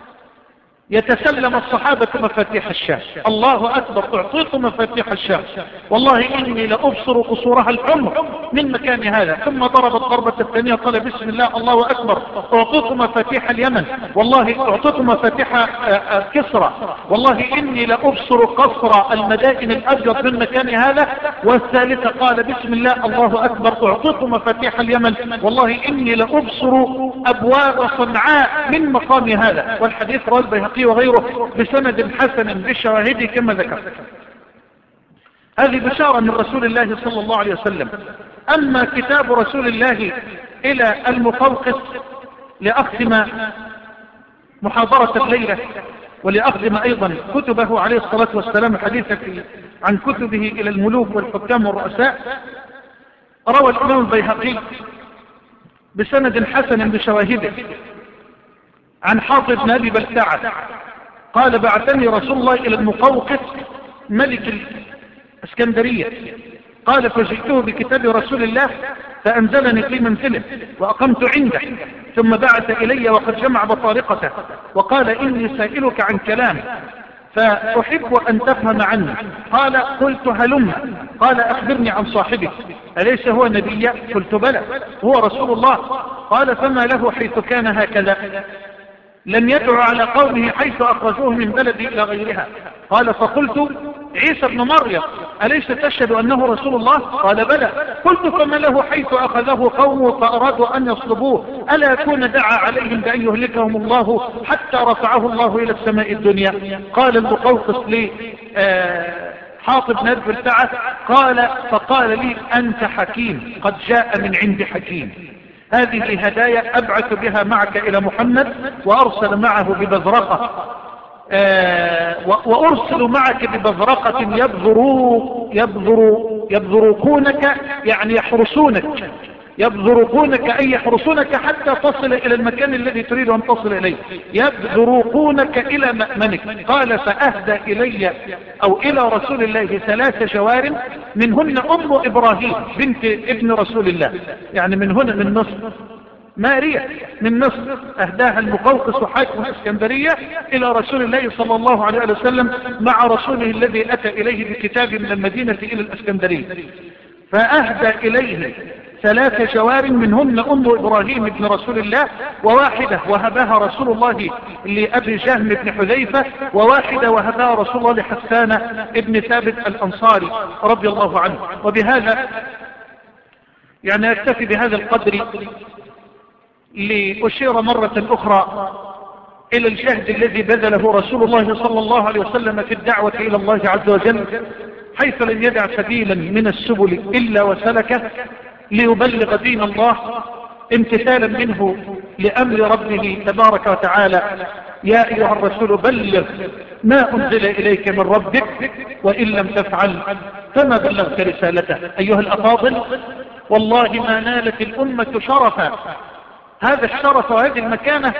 يتسلم الصحابة مفاتيح الشام. الله أكبر أعطيت مفاتيح الشام، والله إني لأبصر قصورها الحمر من مكان هذا. ثم ضرب الضربة الثانية قال بسم الله الله أكبر أعطيت مفاتيح اليمن، والله أعطيت مفاتيح كسرى، والله إني لأبصر قصر المدائن الأبيض من مكان هذا. والثالثة قال بسم الله الله أكبر أعطيت مفاتيح اليمن، والله إني لأبصر أبواب صنعاء من مقام هذا. والحديث رواه البيهقي وغيره بسند حسن بشواهده كما ذكر. هذه بشارة من رسول الله صلى الله عليه وسلم. أما كتاب رسول الله إلى المقوقس لأختم محاضرة الليلة ولأختم أيضا كتبه عليه الصلاة والسلام حديثا عن كتبه إلى الملوك والحكام والرؤساء، روى الإمام البيهقي بسند حسن بشواهده عن حاطب بن أبي بلتعة قال بعثني رسول الله إلى المقوقس ملك الإسكندرية، قال فجئته بكتاب رسول الله فأنزلني في منزله وأقمت عنده، ثم بعث إلي وقد جمع بطارقته وقال إني سائلك عن كلام فأحب أن تفهم عني. قال قلت هلم. قال أخبرني عن صاحبك أليس هو نبي؟ قلت بلى هو رسول الله. قال فما له حيث كان هكذا لم يدعو على قومه حيث أخرجوه من بلدي إلى غيرها. قال فقلت عيسى ابن مريم أليس تشهد أنه رسول الله؟ قال بلى. قلت فما له حيث أخذه قومه فأرادوا أن يصلبوه ألا يكون دعا عليهم بأن يهلكهم الله حتى رفعه الله إلى السماء الدنيا؟ قال المقوقس لي آه حاطب نرف السعة قال فقال لي أنت حكيم قد جاء من عند حكيم. هذه هدايا أبعث بها معك إلى محمد وأرسل معه ببذرقة آه وأرسل معك ببذرقة يبذرو يبذرو يبذرقونك يعني يحرسونك يبذرقونك أي يحرسونك حتى تصل إلى المكان الذي تريد أن تصل إليه يبذرقونك إلى مأمنك. قال فأهدى إلي أو إلى رسول الله ثلاث جوار منهن أم إبراهيم بنت ابن رسول الله يعني من هنا من مصر ماريا من مصر أهداها المقوقس حاكم الإسكندرية إلى رسول الله صلى الله عليه وسلم مع رسوله الذي أتى إليه بكتاب من المدينة إلى الإسكندرية. فأهدى إليه ثلاث جوار منهن أم إبراهيم ابن رسول الله وواحدة وهبها رسول الله لأبي جهم بن حذيفة وواحدة وهبها رسول الله لحسان ابن ثابت الأنصاري رضي الله عنه. وبهذا يعني أكتفي بهذا القدر لأشير مرة أخرى إلى الجهد الذي بذله رسول الله صلى الله عليه وسلم في الدعوة إلى الله عز وجل حيث لم يدع سبيلا من السبل إلا وسلكه ليبلغ دين الله امتثالا منه لأمر ربه تبارك وتعالى يا أيها الرسول بلغ ما أنزل إليك من ربك وإن لم تفعل فما بلغت رسالته. أيها الأفاضل والله ما نالت الأمة شرفا هذا الشرف وهذه المكانة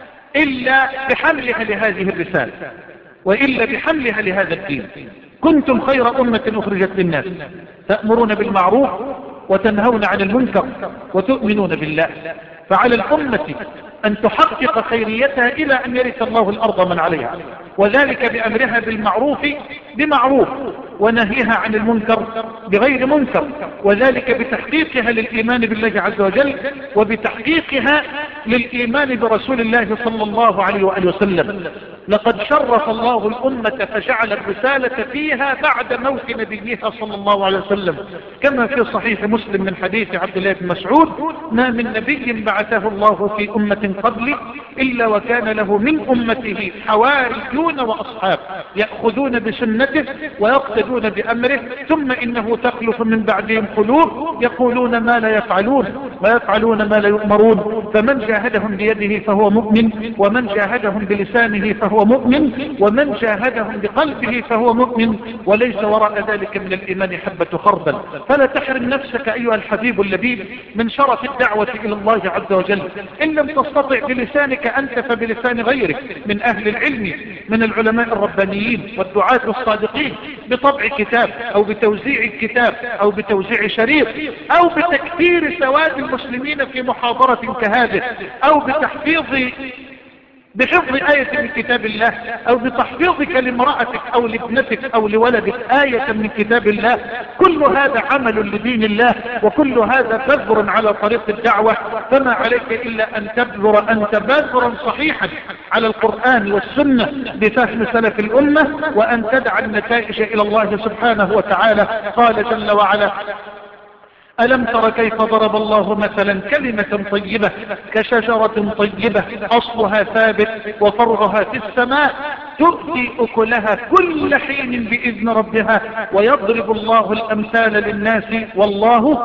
إلا بحملها لهذه الرسالة وإلا بحملها لهذا الدين. كنتم خير أمة أخرجت للناس تأمرون بالمعروف وتنهون عن المنكر وتؤمنون بالله. فعلى الأمة أن تحقق خيريتها إلى أن يرث الله الأرض من عليها وذلك بأمرها بالمعروف بمعروف ونهيها عن المنكر بغير منكر وذلك بتحقيقها للإيمان بالله عز وجل وبتحقيقها للإيمان برسول الله صلى الله عليه وآله وسلم. لقد شرف الله الأمة فجعل الرسالة فيها بعد موت نبيها صلى الله عليه وسلم كما في صحيح مسلم من حديث عبد الله بن مسعود ما من نبي بعثه الله في أمة قبل إلا وكان له من أمته حواريون وأصحاب يأخذون بسنته ويقتدون بأمره ثم إنه تخلف من بعدهم قلوب يقولون ما لا يفعلون ويفعلون ما لا يؤمرون. فمن جاهدهم بيده فهو مؤمن ومن جاهدهم بلسانه فهو مؤمن ومن جاهدهم بقلبه فهو مؤمن وليس وراء ذلك من الإيمان حبة خردل. فلا تحرم نفسك أيها الحبيب اللبيب من شرف الدعوة إلى الله عز وجل. إن لم تستطع بلسانك أنت فبلسان غيرك من أهل العلم من العلماء الربانيين والدعاة الصادقين بطبع كتاب أو بتوزيع الكتاب أو بتوزيع شريط أو بتكثير سواد المسلمين في محاضرة كهذه أو بتحفيظ بحفظ آية من كتاب الله أو بتحفيظك لامرأتك أو لابنتك أو لولدك آية من كتاب الله. كل هذا عمل لدين الله وكل هذا بذر على طريق الدعوة. فما عليك إلا أن تبذر أنت بذرا صحيحا على القرآن والسنة بفهم سلف الأمة وأن تدع النتائج إلى الله سبحانه وتعالى. قال جل وعلا ألم تر كيف ضرب الله مثلا كلمة طيبة كشجرة طيبة أصلها ثابت وفرعها في السماء تؤتي أكلها كل حين بإذن ربها ويضرب الله الأمثال للناس والله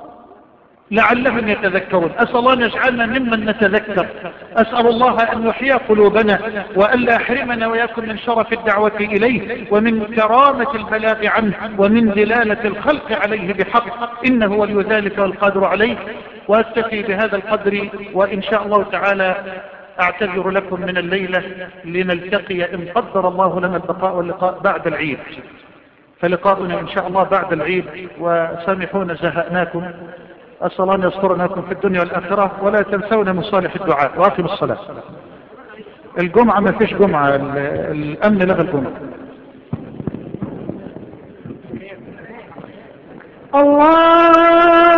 لعلهم يتذكرون. أسأل الله أن يجعلنا ممن نتذكر. أسأل الله أن يحيي قلوبنا وأن لا يحرمنا ويكن من شرف الدعوة إليه ومن كرامة البلاغ عنه ومن دلالة الخلق عليه بحق إنه ولي ذلك والقادر عليه. وأكتفي بهذا القدر وإن شاء الله تعالى أعتذر لكم من الليلة لنلتقي إن قدر الله لنا البقاء واللقاء بعد العيد. فلقاؤنا إن شاء الله بعد العيد وسامحونا زهقناكم أسأل الله أن يسترنا لكم في الدنيا والآخرة، ولا تنسونا من صالح الدعاء. واقم الصلاة. الجمعة ما فيش جمعة، الأمن لغى الجمعة. الله